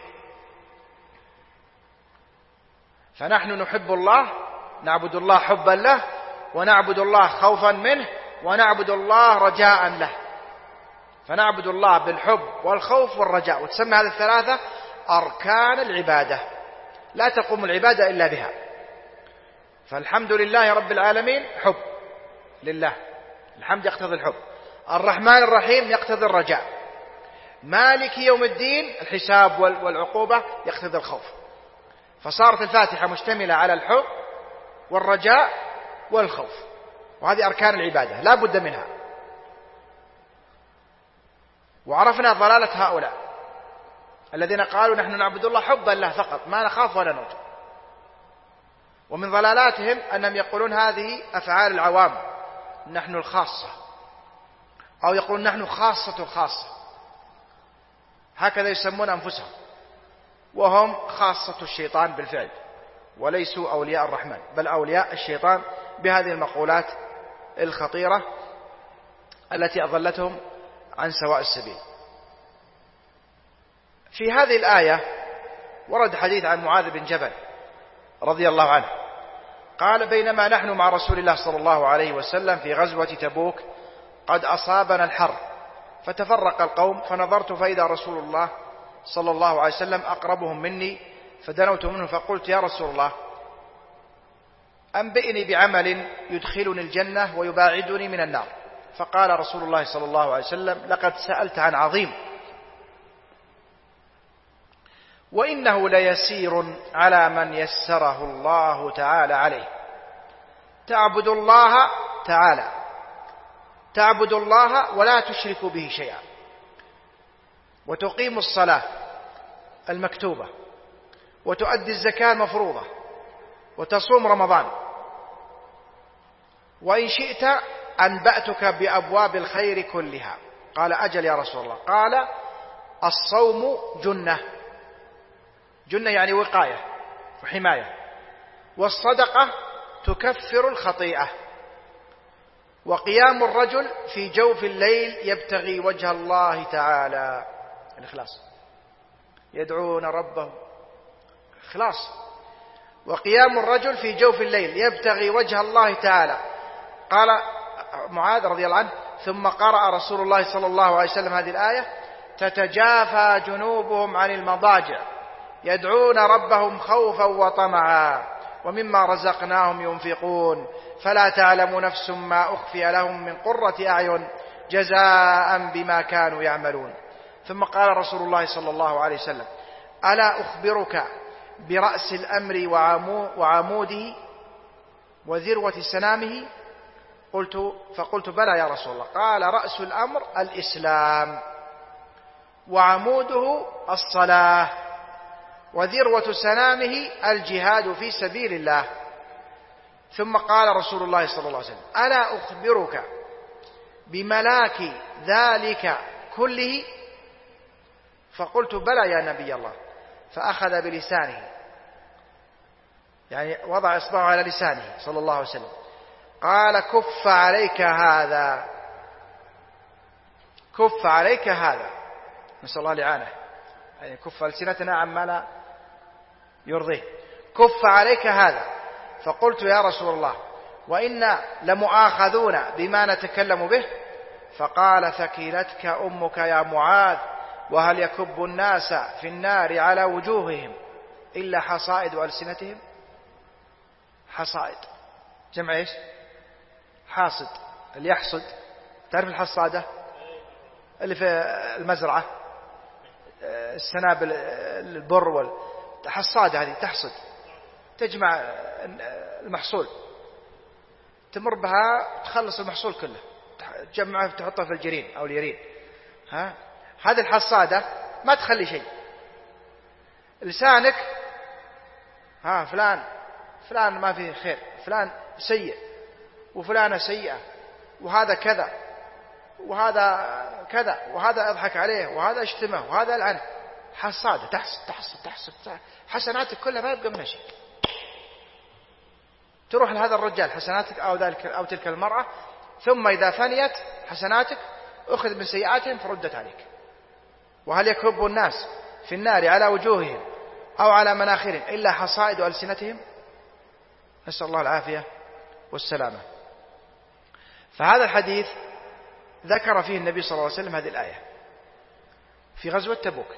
فنحن نحب الله، نعبد الله حبا له، ونعبد الله خوفا منه، ونعبد الله رجاء له. فنعبد الله بالحب والخوف والرجاء، وتسمى هذه الثلاثة أركان العبادة، لا تقوم العبادة إلا بها. فالحمد لله رب العالمين حب لله، الحمد يقتضي الحب. الرحمن الرحيم يقتضي الرجاء. مالك يوم الدين الحساب والعقوبة يقتضي الخوف. فصارت الفاتحة مشتملة على الحب والرجاء والخوف، وهذه أركان العبادة لا بد منها. وعرفنا ضلالة هؤلاء الذين قالوا نحن نعبد الله حبا له فقط، ما نخاف ولا نرجو. ومن ضلالاتهم أنهم يقولون هذه أفعال العوام، نحن الخاصة، أو يقولون نحن خاصة الخاصة، هكذا يسمون أنفسهم، وهم خاصة الشيطان بالفعل، وليسوا أولياء الرحمن بل أولياء الشيطان بهذه المقولات الخطيرة التي أضلتهم عن سواء السبيل. في هذه الآية ورد حديث عن معاذ بن جبل رضي الله عنه قال بينما نحن مع رسول الله صلى الله عليه وسلم في غزوة تبوك قد أصابنا الحر فتفرق القوم، فنظرت فإذا رسول الله صلى الله عليه وسلم أقربهم مني، فدنوت منه فقلت يا رسول الله أنبئني بعمل يدخلني الجنة ويباعدني من النار. فقال رسول الله صلى الله عليه وسلم لقد سألت عن عظيم، وإنه ليسير على من يسره الله تعالى عليه. تعبد الله تعالى تعبد الله ولا تشرك به شيئا، وتقيم الصلاة المكتوبة، وتؤدي الزكاة المفروضة، وتصوم رمضان، وإن شئت أنبأتك بأبواب الخير كلها. قال أجل يا رسول الله. قال الصوم جنة، جنة يعني وقاية وحماية، والصدقة تكفر الخطيئة، وقيام الرجل في جوف الليل يبتغي وجه الله تعالى، الإخلاص، يدعون ربه إخلاص. وقيام الرجل في جوف الليل يبتغي وجه الله تعالى. قال معاذ رضي الله عنه ثم قرأ رسول الله صلى الله عليه وسلم هذه الآية تتجافى جنوبهم عن المضاجع يدعون ربهم خوفا وطمعا ومما رزقناهم ينفقون فلا تعلم نفس ما أخفي لهم من قرة أعين جزاء بما كانوا يعملون. ثم قال رسول الله صلى الله عليه وسلم ألا أخبرك برأس الأمر وعموده وذروة سنامه؟ قلت فقلت بلى يا رسول الله. قال رأس الأمر الإسلام، وعموده الصلاة، وذروة سنامه الجهاد في سبيل الله. ثم قال رسول الله صلى الله عليه وسلم ألا أخبرك بملاك ذلك كله؟ فقلت بلى يا نبي الله. فأخذ بلسانه، يعني وضع إصبعه على لسانه صلى الله عليه وسلم. قال كف عليك هذا، كف عليك هذا، نسأل الله الإعانة، يعني كف ألسنتنا عما لا يرضيه. كف عليك هذا. فقلت يا رسول الله وإنا لمؤاخذون بما نتكلم به؟ فقال ثكلتك أمك يا معاذ، وهل يكب الناس في النار على وجوههم إلا حصائد ألسنتهم؟ حصائد، جمع إيش؟ حاصد، اللي يحصد. تعرف الحصادة اللي في المزرعة، السنابل البر والحصادة هذه تحصد، تجمع المحصول، تمر بها تخلص المحصول كله، تجمعه تحطه في الجرين أو اليرين. ها، هذه الحصادة ما تخلي شيء. لسانك، ها فلان فلان ما فيه خير، فلان سيء وفلانة سيئة، وهذا كذا وهذا كذا، وهذا أضحك عليه وهذا اشتمه وهذا العنه. حصادة تحصد تحصد تحصد حسناتك كلها ما يبقى منها شيء. تروح لهذا الرجال حسناتك أو ذلك أو تلك المرأة، ثم إذا فنيت حسناتك أخذ من سيئاتهم فردت عليك. وهل يكب الناس في النار على وجوههم أو على مناخرهم إلا حصائد ألسنتهم؟ نسأل الله العافية والسلامة. فهذا الحديث ذكر فيه النبي صلى الله عليه وسلم هذه الآية في غزوة تبوك،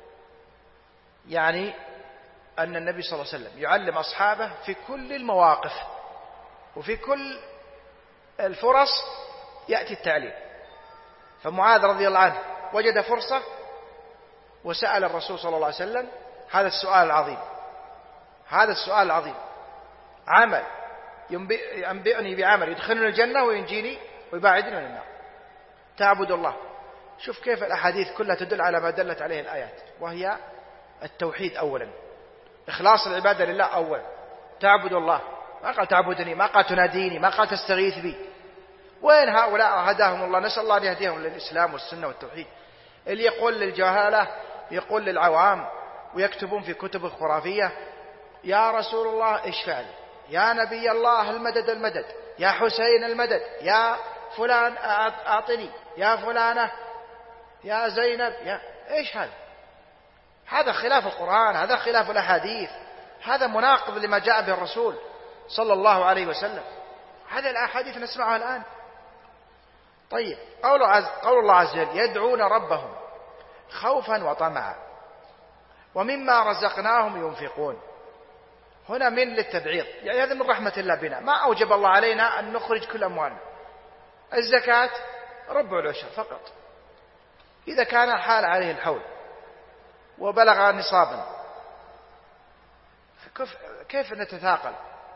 يعني أن النبي صلى الله عليه وسلم يعلم أصحابه في كل المواقف وفي كل الفرص يأتي التعليم. فمعاذ رضي الله عنه وجد فرصة وسأل الرسول صلى الله عليه وسلم هذا السؤال العظيم، هذا السؤال العظيم، عمل ينبئني بعمل يدخلني الجنة وينجيني ويباعدني من النار. تعبد الله. شوف كيف الأحاديث كلها تدل على ما دلت عليه الآيات، وهي التوحيد أولا، إخلاص العبادة لله أولا. تعبد الله، ما قال تعبدني، ما قال تناديني، ما قال تستغيث بي. وين هؤلاء هداهم الله؟ نسأل الله أن يهديهم للإسلام والسنة والتوحيد. اللي يقول للجهالة، يقول للعوام، ويكتبون في كتب الخرافية يا رسول الله اشفع لي، يا نبي الله المدد المدد، يا حسين المدد، يا فلان أعطني، يا فلانة، يا زينب، يا إيش هذا؟ هذا خلاف القرآن، هذا خلاف الأحاديث، هذا مناقض لما جاء به الرسول صلى الله عليه وسلم. هذه الأحاديث نسمعها الآن. طيب، قول, عز قول الله عز وجل يدعون ربهم خوفا وطمعا ومما رزقناهم ينفقون. هنا من للتبعيض، يعني هذا من رحمة الله بنا. ما أوجب الله علينا أن نخرج كل أموالنا. الزكاة ربع العشر فقط إذا كان حال عليه الحول وبلغ نصابا. كيف نتثاقل؟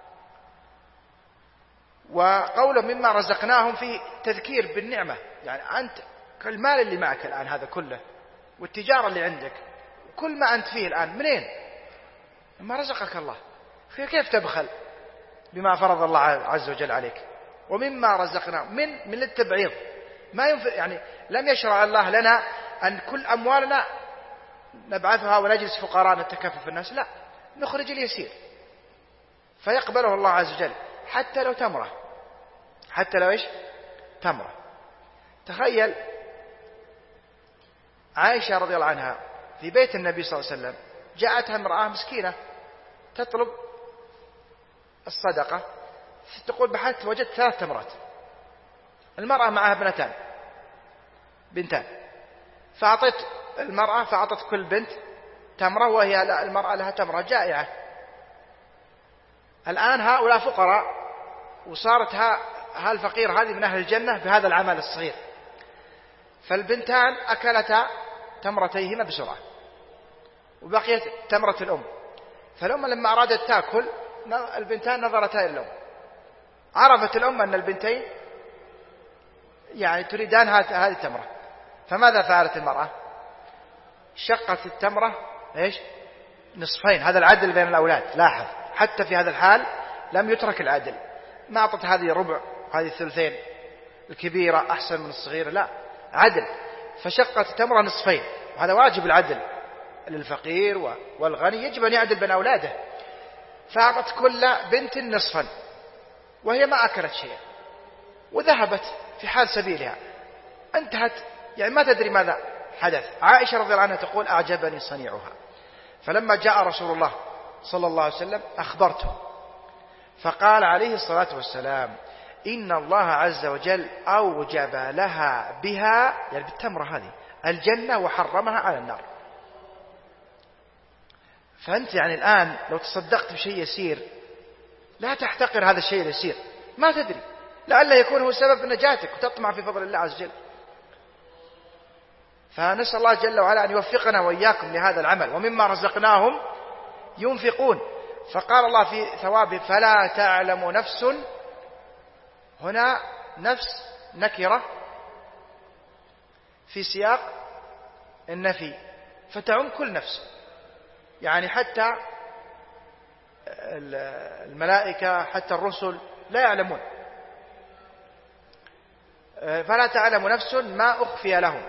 وقوله مما رزقناهم في تذكير بالنعمة، يعني أنت المال اللي معك الآن هذا كله والتجارة اللي عندك وكل ما أنت فيه الآن منين؟ ما رزقك الله. كيف تبخل بما فرض الله عز وجل عليك؟ ومما رزقناهم من من التبعيض، ما ينفع، يعني لم يشرع الله لنا أن كل أموالنا نبعثها ونجلس فقراء نتكفف الناس، لا، نخرج اليسير فيقبله الله عز وجل، حتى لو تمرة، حتى لو إيش؟ تمرة. تخيل عائشة رضي الله عنها في بيت النبي صلى الله عليه وسلم جاءتها امرأة مسكينة تطلب الصدقة، تقول بحثت وجدت ثلاث تمرات. المرأة معها ابنتان بنتان، فأعطيت المرأة فأعطت كل بنت تمرة، وهي لا، المرأة لها تمرة جائعة. الآن هؤلاء فقراء، وصارت ها الفقير هذه من أهل الجنة بهذا العمل الصغير. فالبنتان أكلتا تمرتيهما بسرعة وبقيت تمرة الأم. فالأم لما أرادت تأكل البنتان نظرتا إلى الأم، عرفت الأم أن البنتين يعني تريدان هذه التمرة، فماذا فعلت المرأة؟ شقت التمرة إيش؟ نصفين. هذا العدل بين الأولاد. لاحظ حتى في هذا الحال لم يترك العدل، ما أعطت هذه ربع هذه الثلثين، الكبيرة أحسن من الصغيرة، لا، عدل. فشقت التمرة نصفين، وهذا واجب العدل للفقير والغني، يجب أن يعدل بين أولاده. فأعطت كل بنت نصفا وهي ما أكلت شيئا وذهبت في حال سبيلها، انتهت، يعني ما تدري ماذا حدث. عائشة رضي الله عنها تقول أعجبني صنيعها. فلما جاء رسول الله صلى الله عليه وسلم أخبرته، فقال عليه الصلاة والسلام إن الله عز وجل أوجب لها بها، يعني بالتمرة هذه، الجنة وحرمها على النار. فأنت يعني الآن لو تصدقت بشيء يسير لا تحتقر هذا الشيء اليسير، ما تدري لعله يكون هو سبب نجاتك وتطمع في فضل الله عز وجل. فنسأل الله جل وعلا أن يوفقنا وإياكم لهذا العمل. ومما رزقناهم ينفقون، فقال الله في ثوابه فلا تعلم نفس، هنا نفس نكرة في سياق النفي فتعم كل نفس، يعني حتى الملائكة حتى الرسل لا يعلمون. فلا تعلم نفس ما أخفي لهم،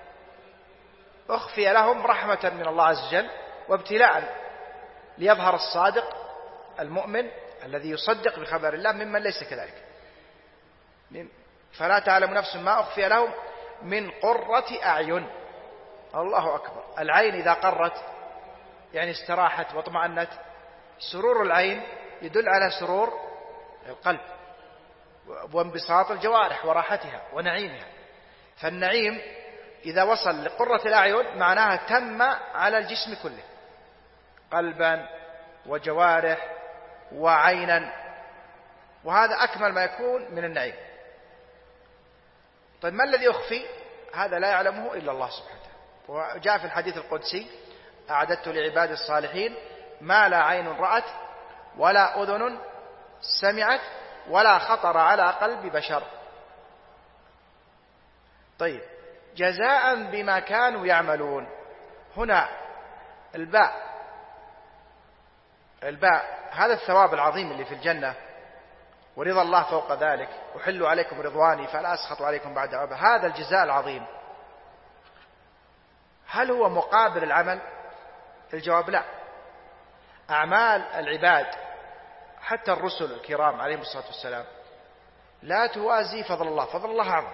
أخفي لهم رحمة من الله عز وجل وابتلاء ليظهر الصادق المؤمن الذي يصدق بخبر الله ممن ليس كذلك. فلا تعلم نفس ما أخفي لهم من قرة أعين. الله أكبر. العين إذا قرت يعني استراحت واطمأنت، سرور العين يدل على سرور القلب وانبساط الجوارح وراحتها ونعيمها. فالنعيم إذا وصل لقرة الأعين معناها تم على الجسم كله، قلبا وجوارح وعينا، وهذا أكمل ما يكون من النعيم. طيب ما الذي أخفي؟ هذا لا يعلمه إلا الله سبحانه وتعالى. وجاء في الحديث القدسي أعددت لعباد الصالحين ما لا عين رأت ولا أذن سمعت ولا خطر على قلب بشر. طيب جزاء بما كانوا يعملون، هنا الباء الباء هذا الثواب العظيم اللي في الجنة ورضا الله فوق ذلك، أحل عليكم رضواني فلا أسخط عليكم بعد عبا، هذا الجزاء العظيم هل هو مقابل العمل؟ الجواب لا. أعمال العباد حتى الرسل الكرام عليهم الصلاة والسلام لا توازي فضل الله، فضل الله أعظم.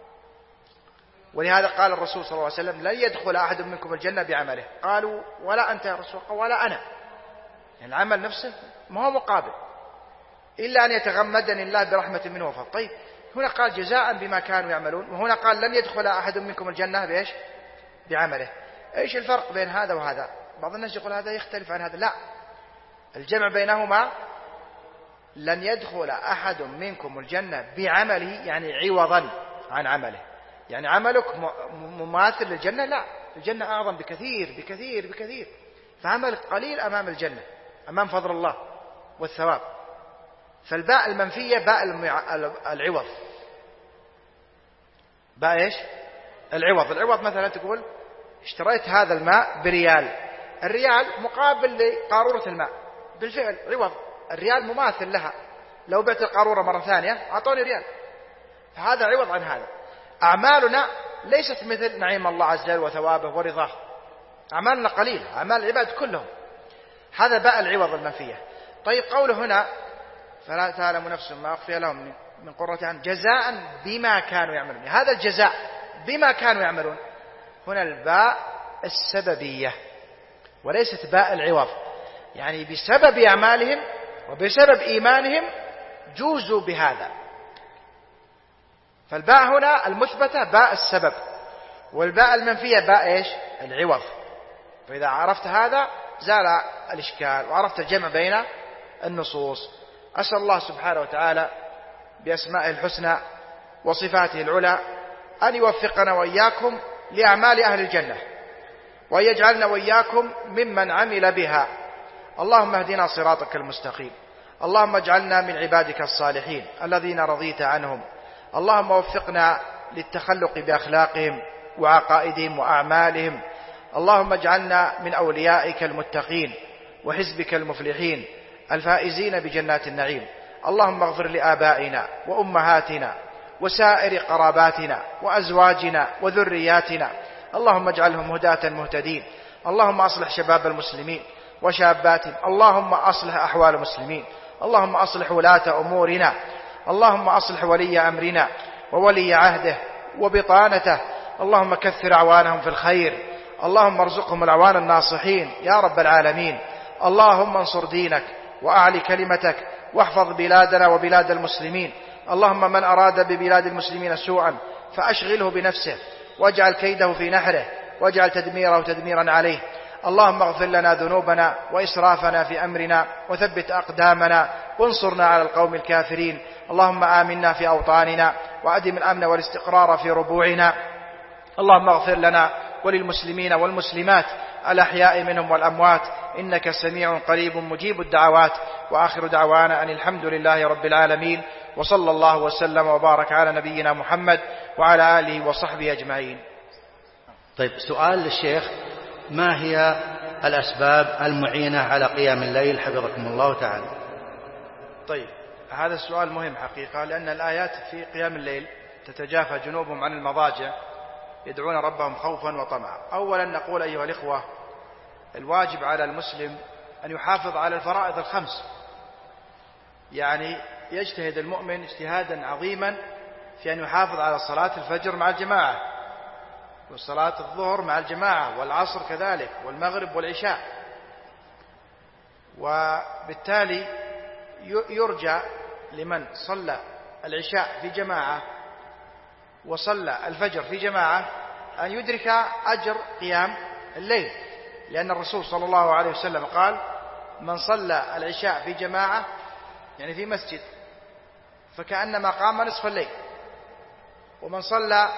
ولهذا قال الرسول صلى الله عليه وسلم لن يدخل أحد منكم الجنة بعمله. قالوا ولا أنت يا رسول الله؟ ولا أنا. يعني العمل نفسه ما هو مقابل إلا أن يتغمدني الله برحمة منه وفضل. طيب هنا قال جزاء بما كانوا يعملون، وهنا قال لن يدخل أحد منكم الجنة بإيش؟ بعمله. إيش الفرق بين هذا وهذا؟ بعض الناس يقول هذا يختلف عن هذا. لا، الجمع بينهما لن يدخل أحد منكم الجنة بعمله يعني عوضا عن عمله، يعني عملك مماثل للجنة؟ لا، الجنة أعظم بكثير بكثير بكثير، فعملك قليل أمام الجنة، أمام فضل الله والثواب. فالباء المنفية باء العوض، باء إيش؟ العوض. العوض مثلا تقول اشتريت هذا الماء بريال، الريال مقابل لقارورة الماء، بالفعل عوض، الريال مماثل لها، لو بعت القارورة مرة ثانية أعطوني ريال، فهذا عوض عن هذا. أعمالنا ليست مثل نعيم الله عز وجل وثوابه ورضاه، أعمالنا قليلة، أعمال العباد كلهم، هذا باء العوض المنفية. طيب قوله هنا فلا تعلم نفس ما أخفي لهم من قرة أعين جزاء بما كانوا يعملون، هذا الجزاء بما كانوا يعملون هنا الباء السببية وليست باء العوض، يعني بسبب أعمالهم وبسبب إيمانهم جوزوا بهذا. فالباء هنا المثبتة باء السبب، والباء المنفية باء إيش؟ العوض. فإذا عرفت هذا زال الإشكال وعرفت الجمع بين النصوص. أسأل الله سبحانه وتعالى بأسمائه الحسنى وصفاته العلى أن يوفقنا وإياكم لأعمال أهل الجنة، وأن يجعلنا وإياكم ممن عمل بها. اللهم اهدنا صراطك المستقيم، اللهم اجعلنا من عبادك الصالحين الذين رضيت عنهم، اللهم وفقنا للتخلق بأخلاقهم وعقائدهم وأعمالهم، اللهم اجعلنا من أوليائك المتقين وحزبك المفلحين الفائزين بجنات النعيم. اللهم اغفر لآبائنا وأمهاتنا وسائر قراباتنا وأزواجنا وذرياتنا، اللهم اجعلهم هداة مهتدين. اللهم أصلح شباب المسلمين وشاباتهم، اللهم أصلح أحوال المسلمين، اللهم أصلح ولاة أمورنا، اللهم أصلح ولي أمرنا وولي عهده وبطانته، اللهم كثر أعوانهم في الخير، اللهم ارزقهم الأعوان الناصحين يا رب العالمين. اللهم انصر دينك وأعلي كلمتك واحفظ بلادنا وبلاد المسلمين. اللهم من أراد ببلاد المسلمين سوءا فأشغله بنفسه واجعل كيده في نحره واجعل تدميره تدميرا عليه. اللهم اغفر لنا ذنوبنا وإسرافنا في أمرنا وثبت أقدامنا وانصرنا على القوم الكافرين. اللهم آمنا في أوطاننا وأدم الأمن والاستقرار في ربوعنا. اللهم اغفر لنا وللمسلمين والمسلمات الأحياء منهم والأموات، إنك سميع قريب مجيب الدعوات. وآخر دعوانا أن الحمد لله رب العالمين، وصلى الله وسلم وبارك على نبينا محمد وعلى آله وصحبه أجمعين. طيب، سؤال للشيخ: ما هي الأسباب المعينة على قيام الليل حفظكم الله تعالى؟ طيب، هذا السؤال مهم حقيقة، لأن الآيات في قيام الليل تتجافى جنوبهم عن المضاجع يدعون ربهم خوفا وطمعا. أولا نقول أيها الإخوة، الواجب على المسلم أن يحافظ على الفرائض الخمس، يعني يجتهد المؤمن اجتهادا عظيما في أن يحافظ على صلاة الفجر مع الجماعة، وصلاة الظهر مع الجماعة، والعصر كذلك، والمغرب والعشاء. وبالتالي يرجى لمن صلى العشاء في جماعة وصلى الفجر في جماعة أن يدرك أجر قيام الليل، لأن الرسول صلى الله عليه وسلم قال: من صلى العشاء في جماعة، يعني في مسجد، فكأنما قام نصف الليل، ومن صلى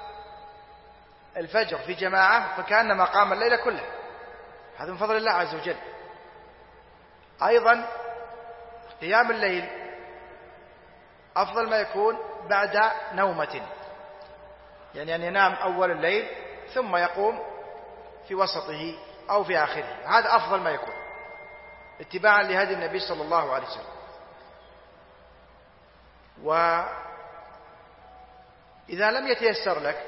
الفجر في جماعة فكأنما قام الليل كله. هذا من فضل الله عز وجل. أيضا قيام الليل أفضل ما يكون بعد نومة، يعني أن ينام أول الليل ثم يقوم في وسطه أو في آخره، هذا أفضل ما يكون اتباعا لهدي النبي صلى الله عليه وسلم. وإذا لم يتيسر لك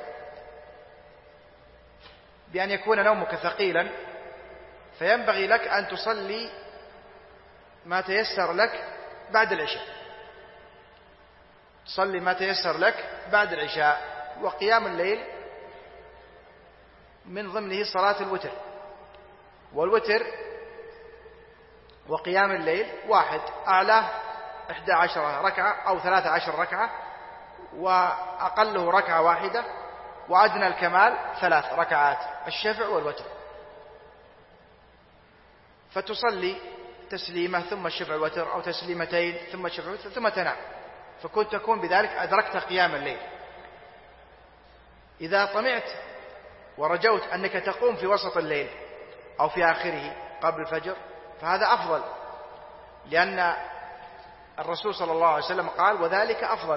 بأن يكون نومك ثقيلا، فينبغي لك أن تصلي ما تيسر لك بعد العشاء، تصلي ما تيسر لك بعد العشاء. وقيام الليل من ضمنه صلاة الوتر، والوتر وقيام الليل واحد، أعلاه إحدى عشرة ركعة أو ثلاثة عشر ركعة، وأقله ركعة واحدة، وأدنى الكمال ثلاث ركعات، الشفع والوتر. فتصلي تسليمة ثم الشفع والوتر، أو تسليمتين ثم الشفع والوتر، ثم تنام، فكنت تكون بذلك أدركت قيام الليل. إذا طمعت ورجوت أنك تقوم في وسط الليل أو في آخره قبل الفجر فهذا أفضل، لأن الرسول صلى الله عليه وسلم قال: وذلك أفضل.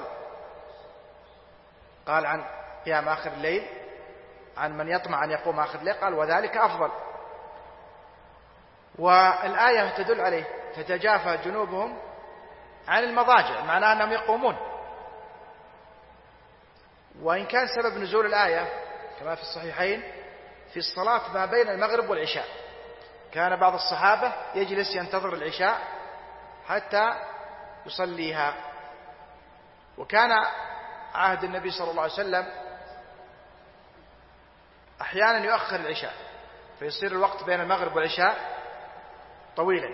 قال عن قيام آخر الليل، عن من يطمع أن يقوم آخر الليل، قال: وذلك أفضل. والآية تدل عليه: تتجافى جنوبهم عن المضاجع، معناه أنهم يقومون. وإن كان سبب نزول الآية كما في الصحيحين في الصلاة ما بين المغرب والعشاء، كان بعض الصحابة يجلس ينتظر العشاء حتى يصليها. وكان عهد النبي صلى الله عليه وسلم أحيانا يؤخر العشاء، فيصير الوقت بين المغرب والعشاء طويلا.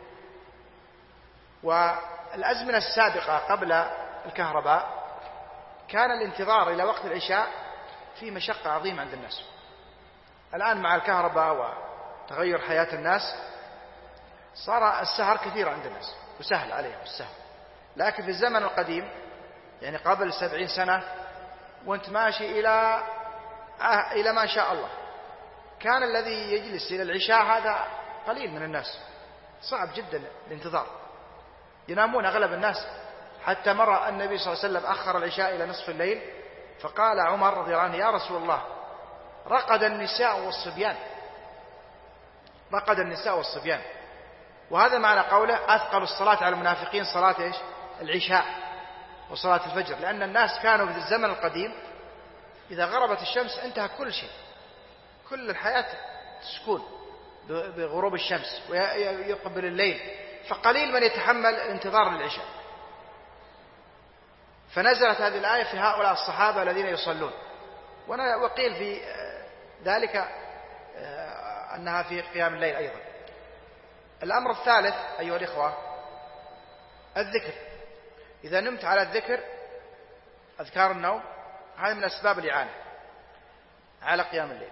والأزمنة السابقة قبل الكهرباء كان الانتظار إلى وقت العشاء فيه مشقة عظيمة عند الناس. الآن مع الكهرباء وتغير حياة الناس صار السهر كثير عند الناس وسهل عليهم السهر. لكن في الزمن القديم، يعني قبل سبعين سنة، وانت ماشي إلى إلى ما شاء الله، كان الذي يجلس إلى العشاء هذا قليل من الناس، صعب جدا الانتظار، ينامون أغلب الناس. حتى مر النبي صلى الله عليه وسلم أخر العشاء إلى نصف الليل، فقال عمر رضي الله عنه: يا رسول الله، رقد النساء والصبيان، رقد النساء والصبيان. وهذا معنى قوله: أثقل الصلاة على المنافقين صلاة إيش؟ العشاء وصلاة الفجر. لأن الناس كانوا في الزمن القديم إذا غربت الشمس انتهى كل شيء، كل الحياة تسكون بغروب الشمس ويقبل الليل، فقليل من يتحمل انتظار العشاء. فنزلت هذه الآية في هؤلاء الصحابة الذين يصلون. وقيل في ذلك أنها في قيام الليل أيضا. الأمر الثالث أيها الإخوة الذكر. إذا نمت على الذكر، أذكار النوم، هذه من أسباب الإعانة على قيام الليل.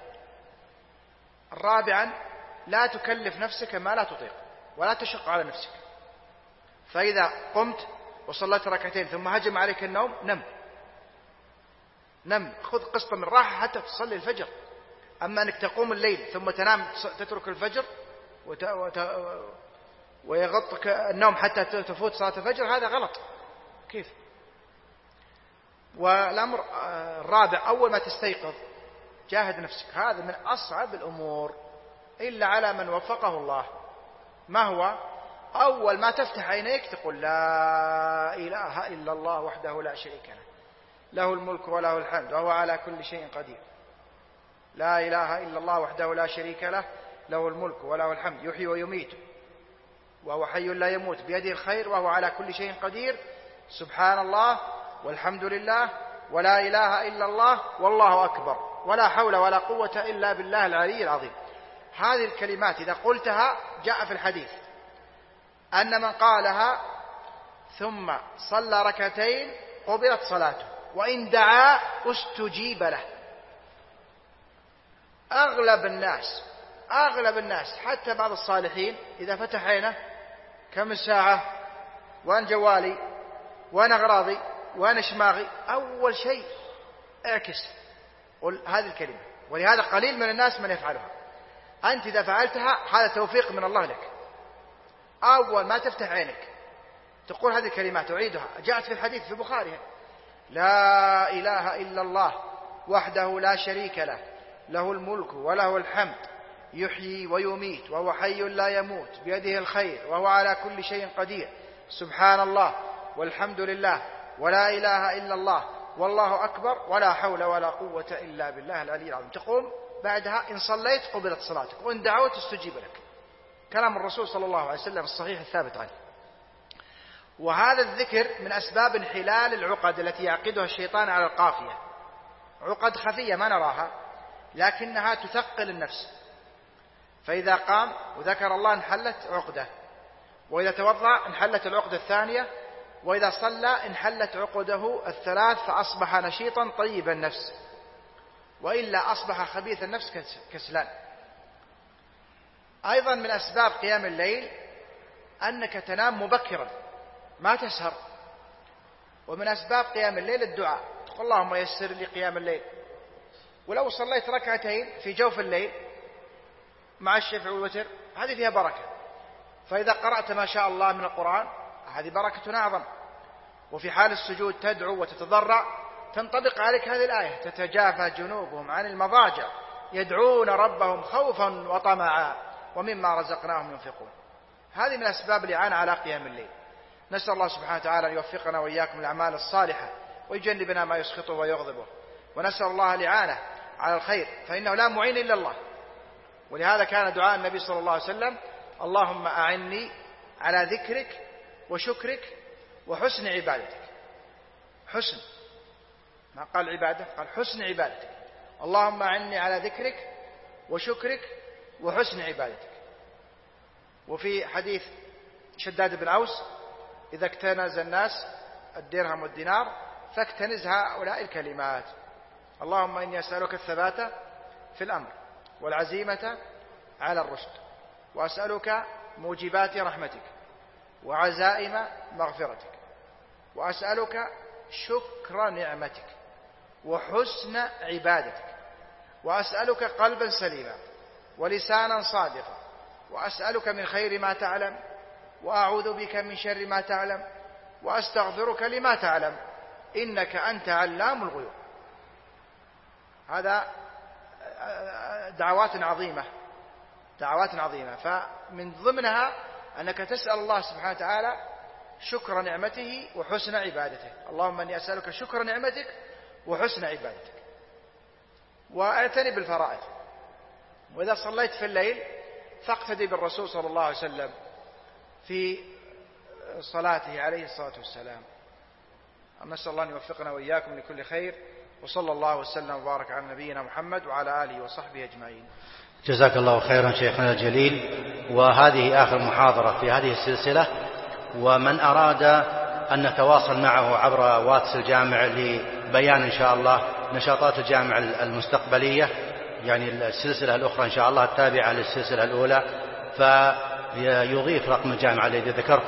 رابعا، لا تكلف نفسك ما لا تطيق، ولا تشق على نفسك. فإذا قمت وصلت ركعتين ثم هجم عليك النوم نم نم خذ قسط من راحة حتى تصلي الفجر. أما أنك تقوم الليل ثم تنام تترك الفجر وت... وت... ويغطك النوم حتى تفوت صلاة الفجر، هذا غلط. كيف؟ والأمر الرابع، أول ما تستيقظ جاهد نفسك، هذا من أصعب الأمور إلا على من وفقه الله. ما هو؟ أول ما تفتح عينيك تقول لا إله إلا الله وحده لا شريك له، له الملك وله الحمد وهو على كل شيء قدير. لا إله إلا الله وحده لا شريك له، له الملك وله الحمد يحيي ويميت وهو حي لا يموت بيده الخير وهو على كل شيء قدير. سبحان الله والحمد لله ولا إله إلا الله والله أكبر ولا حول ولا قوة إلا بالله العلي العظيم. هذه الكلمات إذا قلتها جاء في الحديث أن من قالها ثم صلى ركعتين قبلت صلاته وإن دعا استجيب له. أغلب الناس أغلب الناس حتى بعض الصالحين إذا فتح عينه كم الساعة وأنا جوالي وأنا أغراضي وأنا شماغي، أول شيء اعكس قل هذه الكلمة. ولهذا قليل من الناس من يفعلها. أنت إذا فعلتها هذا توفيق من الله لك. أول ما تفتح عينك تقول هذه الكلمات، تعيدها، جاءت في الحديث في البخاري: لا إله إلا الله وحده لا شريك له، له الملك وله الحمد يحيي ويميت وهو حي لا يموت بيده الخير وهو على كل شيء قدير. سبحان الله والحمد لله ولا إله إلا الله والله أكبر ولا حول ولا قوة إلا بالله العلي العظيم. تقوم بعدها إن صليت قبلت صلاتك وإن دعوت استجيب لك. كلام الرسول صلى الله عليه وسلم الصحيح الثابت عنه. وهذا الذكر من أسباب انحلال العقد التي يعقدها الشيطان على القافية. عقد خفية ما نراها لكنها تثقل النفس. فإذا قام وذكر الله انحلت عقده، وإذا توضأ انحلت العقدة الثانية، وإذا صلى انحلت عقده الثلاث فأصبح نشيطا طيب النفس، وإلا أصبح خبيث النفس كسلان. أيضا من أسباب قيام الليل أنك تنام مبكرا ما تسهر. ومن أسباب قيام الليل الدعاء، تقول اللهم يسر لي قيام الليل. ولو صليت ركعتين في جوف الليل مع الشفع والوتر هذه فيها بركة. فإذا قرأت ما شاء الله من القرآن هذه بركة أعظم. وفي حال السجود تدعو وتتضرع تنطبق عليك هذه الآية: تتجافى جنوبهم عن المضاجع يدعون ربهم خوفا وطمعا ومما رزقناهم ينفقون. هذه من أسباب الإعانة على قيام الليل. نسأل الله سبحانه وتعالى أن يوفقنا وإياكم الأعمال الصالحة ويجنبنا ما يسخطه ويغضبه، ونسأل الله الإعانة على الخير فإنه لا معين إلا الله. ولهذا كان دعاء النبي صلى الله عليه وسلم: اللهم أعني على ذكرك وشكرك وحسن عبادتك. حسن، ما قال عبادة، قال حسن عبادتك. اللهم أعني على ذكرك وشكرك وحسن عبادتك. وفي حديث شداد بن أوس: إذا اكتنز الناس الدرهم والدينار فاكتنز هؤلاء الكلمات: اللهم إني أسألك الثبات في الأمر والعزيمة على الرشد، وأسألك موجبات رحمتك وعزائم مغفرتك، وأسألك شكر نعمتك وحسن عبادتك، وأسألك قلبا سليما ولسانا صادقا، وأسألك من خير ما تعلم وأعوذ بك من شر ما تعلم وأستغفرك لما تعلم إنك أنت علام الغيوب. هذا دعوات عظيمة دعوات عظيمة. فمن ضمنها أنك تسأل الله سبحانه وتعالى شكر نعمته وحسن عبادته. اللهم أني أسألك شكر نعمتك وحسن عبادتك. واعتني بالفرائض. وإذا صليت في الليل فاقتدي بالرسول صلى الله عليه وسلم في صلاته عليه الصلاة والسلام. نسأل الله أن يوفقنا وإياكم لكل خير، وصلى الله وسلم وبارك على نبينا محمد وعلى آله وصحبه أجمعين. جزاك الله خيرا شيخنا الجليل. وهذه آخر محاضرة في هذه السلسلة، ومن أراد أن نتواصل معه عبر واتس الجامع لبيان إن شاء الله نشاطات الجامع المستقبلية، يعني السلسلة الأخرى إن شاء الله التابعة للسلسلة الأولى، فيضيف رقم الجامع الذي ذكرته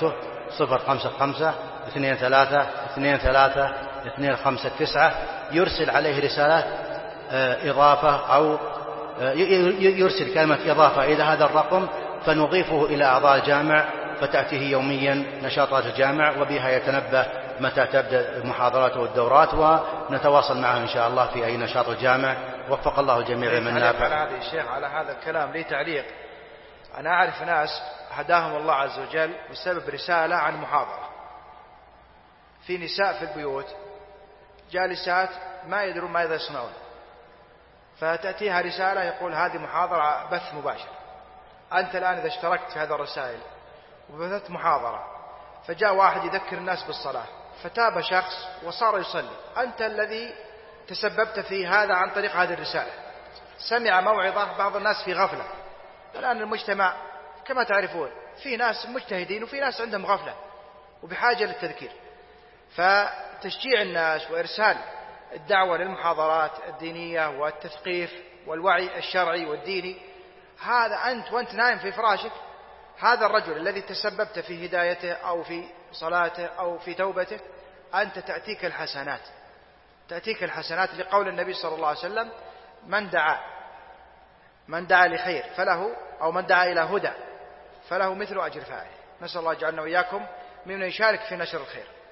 صفر خمسة خمسة اثنين ثلاثة اثنين ثلاثة اثنين خمسة تسعة يرسل عليه رسالات إضافة أو يرسل كلمة إضافة إلى هذا الرقم فنضيفه إلى أعضاء الجامع فتأتيه يوميا نشاطات الجامع وبها يتنبه متى تبدأ المحاضرات والدورات ونتواصل معه إن شاء الله في أي نشاط الجامع. وفق الله الجميع من نافع. على هذا الشيخ على هذا الكلام لي تعليق. أنا أعرف ناس هداهم الله عز وجل بسبب رسالة عن محاضرة في نساء في البيوت جالسات ما يدرون ماذا يصنعون، فتأتيها رسالة يقول هذه محاضرة بث مباشر، أنت الآن إذا اشتركت في هذه الرسائل وبثت محاضرة فجاء واحد يذكر الناس بالصلاة فتاب شخص وصار يصلي، أنت الذي تسببت في هذا عن طريق هذه الرسالة. سمع موعظة، بعض الناس في غفلة. الآن المجتمع كما تعرفون في ناس مجتهدين وفي ناس عندهم غفلة وبحاجة للتذكير، فتشجيع الناس وإرسال الدعوة للمحاضرات الدينية والتثقيف والوعي الشرعي والديني، هذا أنت وأنت نايم في فراشك، هذا الرجل الذي تسببت في هدايته أو في صلاته أو في توبته أنت تأتيك الحسنات، تأتيك الحسنات لقول النبي صلى الله عليه وسلم من دعا من دعا لخير فله أو من دعا إلى هدى فله مثل أجر فاعله. نسأل الله يجعلنا وإياكم ممن يشارك في نشر الخير.